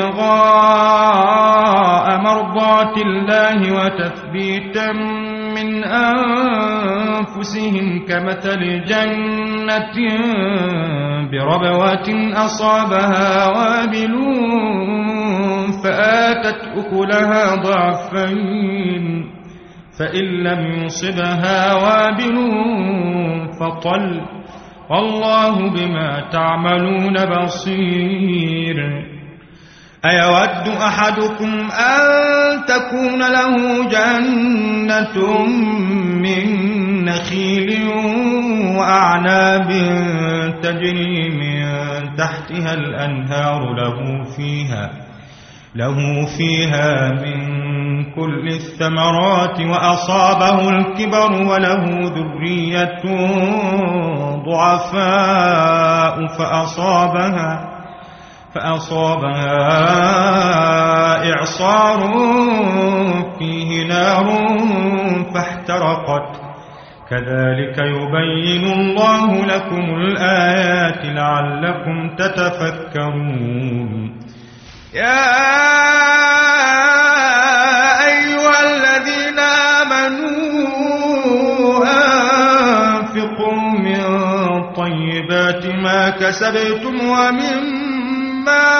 ابتغاء مرضات الله وتثبيتا من أنفسهم كمثل جنة بربوة أصابها وابل فآتت أكلها ضعفين فإن لم يصبها وابل فطل والله بما تعملون بصير. أيود أحدكم أن تكون له جنة من نخيل وأعناب تجري من تحتها الأنهار له فيها له فيها من كل الثمرات وأصابه الكبر وله ذرية ضعفاء فأصابها فأصابها إعصار فيه نار فاحترقت كذلك يبين الله لكم الآيات لعلكم تتفكرون. يا أيها الذين آمنوا أنفقوا من طيبات ما كسبتم ومما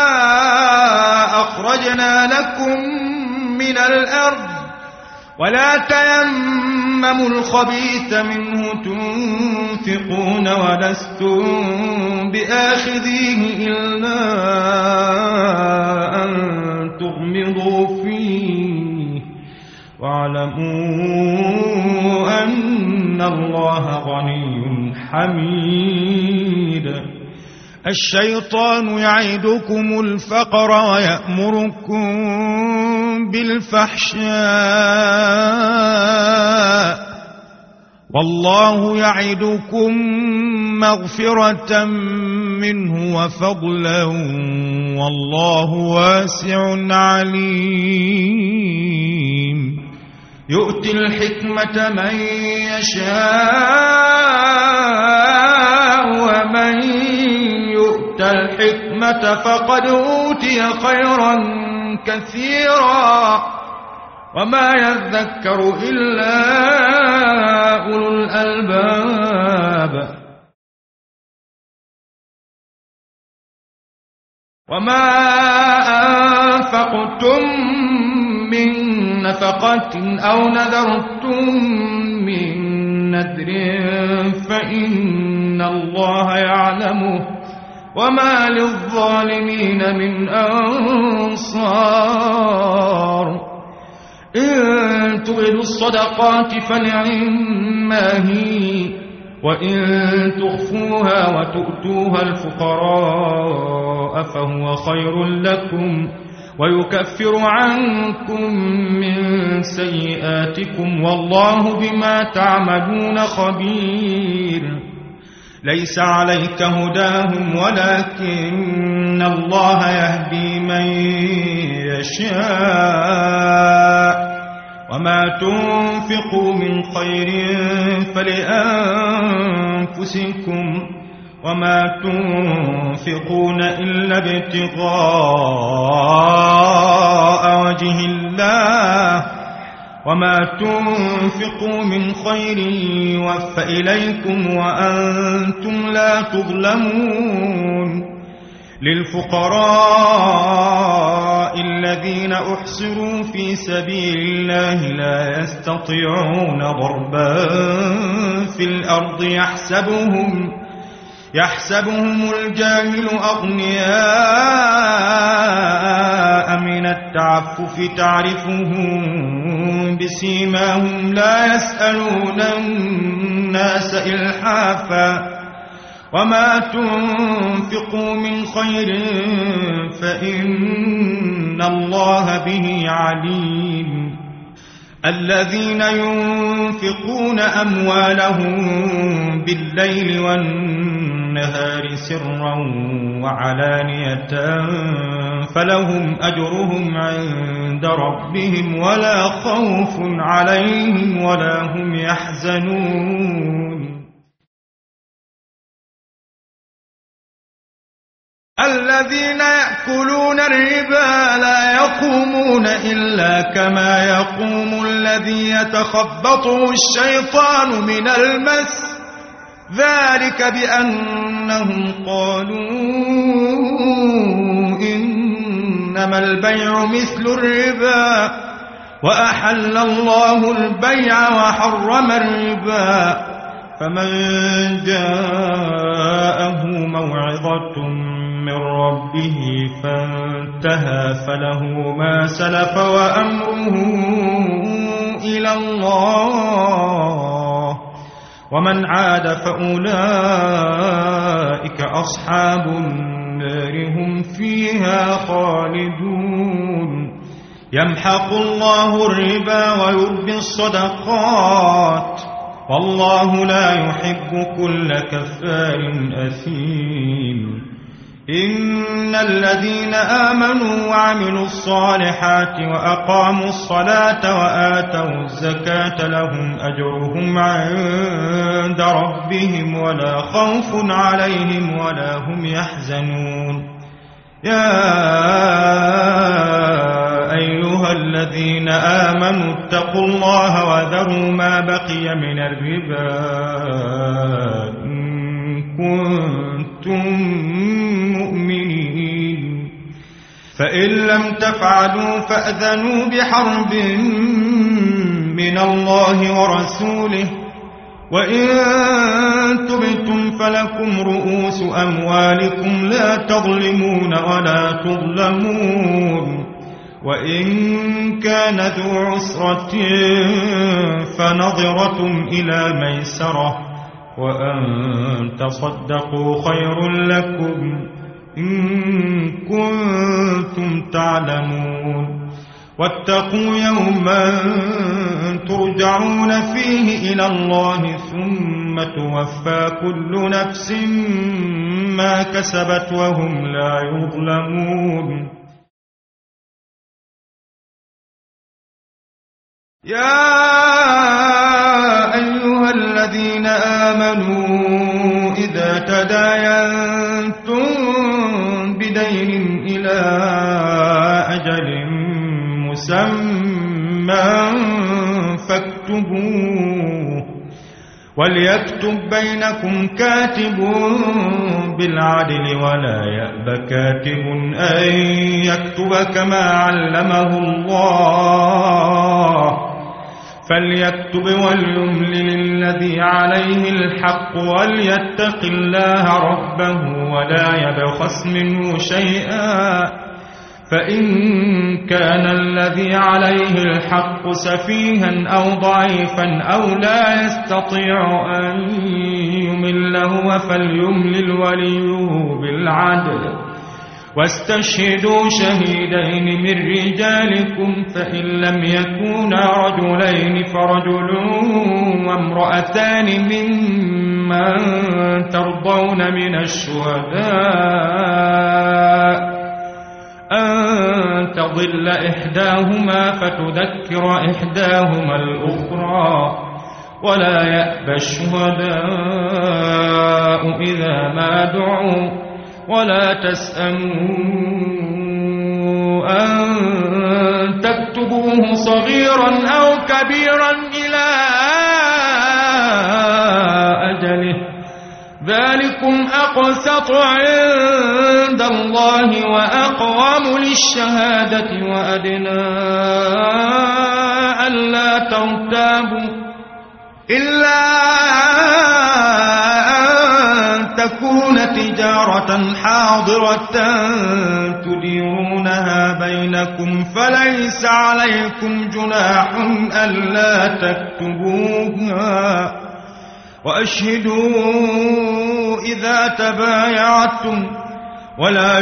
أخرجنا لكم من الأرض ولا تيمموا الخبيث منه تنفقون ولستم بآخذيه إلا أن تغمضوا فيه واعلموا أن الله غني حميد. الشيطان يعدكم الفقر ويأمركم بالفحشاء والله يعدكم مغفرة منه وفضلا والله واسع عليم. يؤتي الحكمة من يشاء ومن يؤت الحكمة فقد أوتي خيرا كثيرا وما يذكر إلا أولو الألباب. وما أنفقتم من نفقة أو نذرتم من نذر فإن الله يعلمه وما للظالمين من أنصار. إن تبدوا الصدقات فنعما هي وإن تخفوها وتؤتوها الفقراء فهو خير لكم ويكفر عنكم من سيئاتكم والله بما تعملون خبير. ليس عليك هداهم ولكن الله يهدي من يشاء وما تنفقوا من خير فلأنفسكم وما تنفقون إلا ابتغاء وجه الله وما تنفقوا من خير يوفى إليكم وأنتم لا تظلمون للفقراء الذين أحصروا في سبيل الله لا يستطيعون ضربا في الأرض يحسبهم يحسبهم الجاهل أغنياء من التعفف تعرفهم بسيماهم لا يسألون الناس إلحافا وما تنفقوا من خير فإن الله به عليم الذين ينفقون أموالهم بالليل والنهار سرا وعلانية فلهم أجرهم عند ربهم ولا خوف عليهم ولا هم يحزنون الذين يأكلون الربا لا يقومون إلا كما يقوم الذي يتخبطه الشيطان من المس ذلك بأنهم قالوا إنما البيع مثل الربا وأحل الله البيع وحرم الربا فمن جاءه موعظة من ربه فانتهى فله ما سلف وأمره إلى الله ومن عاد فأولئك أصحاب النار هم فيها خالدون يمحق الله الربا ويربي الصدقات والله لا يحب كل كفار أثيم إن الذين آمنوا وعملوا الصالحات وأقاموا الصلاة وآتوا الزكاة لهم أجرهم عند ربهم ولا خوف عليهم ولا هم يحزنون يا أيها الذين آمنوا اتقوا الله وذروا ما بقي من الربا إن كنتم مؤمنين فإن لم تفعلوا فأذنوا بحرب من الله ورسوله وإن تبتم فلكم رؤوس أموالكم لا تظلمون ولا تظلمون وإن كان ذو عسرة فنظرة إلى ميسرة وأن تصدقوا خير لكم إن كنتم تعلمون واتقوا يوما ترجعون فيه إلى الله ثم توفى كل نفس ما كسبت وهم لا يظلمون يا أيها الذين آمنوا إذا تداينتم بدين إلى أجل مسمى فاكتبوه وليكتب بينكم كاتب بالعدل ولا يأب كاتب أن يكتب كما علمه الله فليكتب وليملل الذي عليه الحق وليتق الله ربه ولا يبخس منه شيئا فإن كان الذي عليه الحق سفيها أو ضعيفا أو لا يستطيع أن يمل هو فليملل وليه بالعدل واستشهدوا شهيدين من رجالكم فإن لم يكونا رجلين فرجل وامرأتان ممن ترضون من الشهداء أن تضل إحداهما فتذكر إحداهما الأخرى ولا يأبى الشهداء الشركاء إذا ما دعوا ولا تسأموا أن تكتبوه صغيرا أو كبيرا إلى أجله ذلكم أقسط عند الله وأقوم للشهادة وأدنى ألا ترتابوا إلا أن تكون تجارة حاضرة تديرونها بينكم فليس عليكم جناح ألا تكتبوها وأشهدوا إذا تبايعتم ولا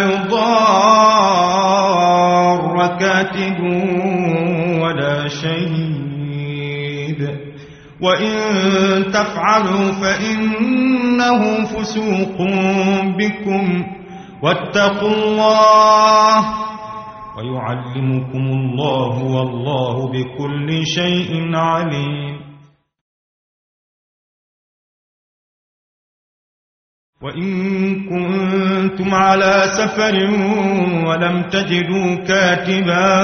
يضار كاتب ولا شهيد وإن تفعلوا فإنه فسوق بكم واتقوا الله ويعلمكم الله والله بكل شيء عليم وإن كنتم على سفر ولم تجدوا كاتبا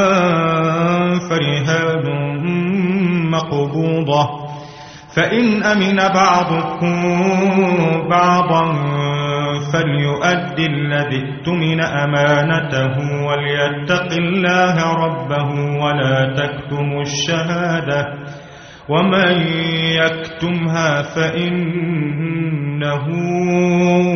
فرهان مقبوضة فإن أمن بعضكم بعضا فليؤدي الذي اؤتمن أمانته وليتق الله ربه ولا تكتموا الشهادة ومن يكتمها فإنه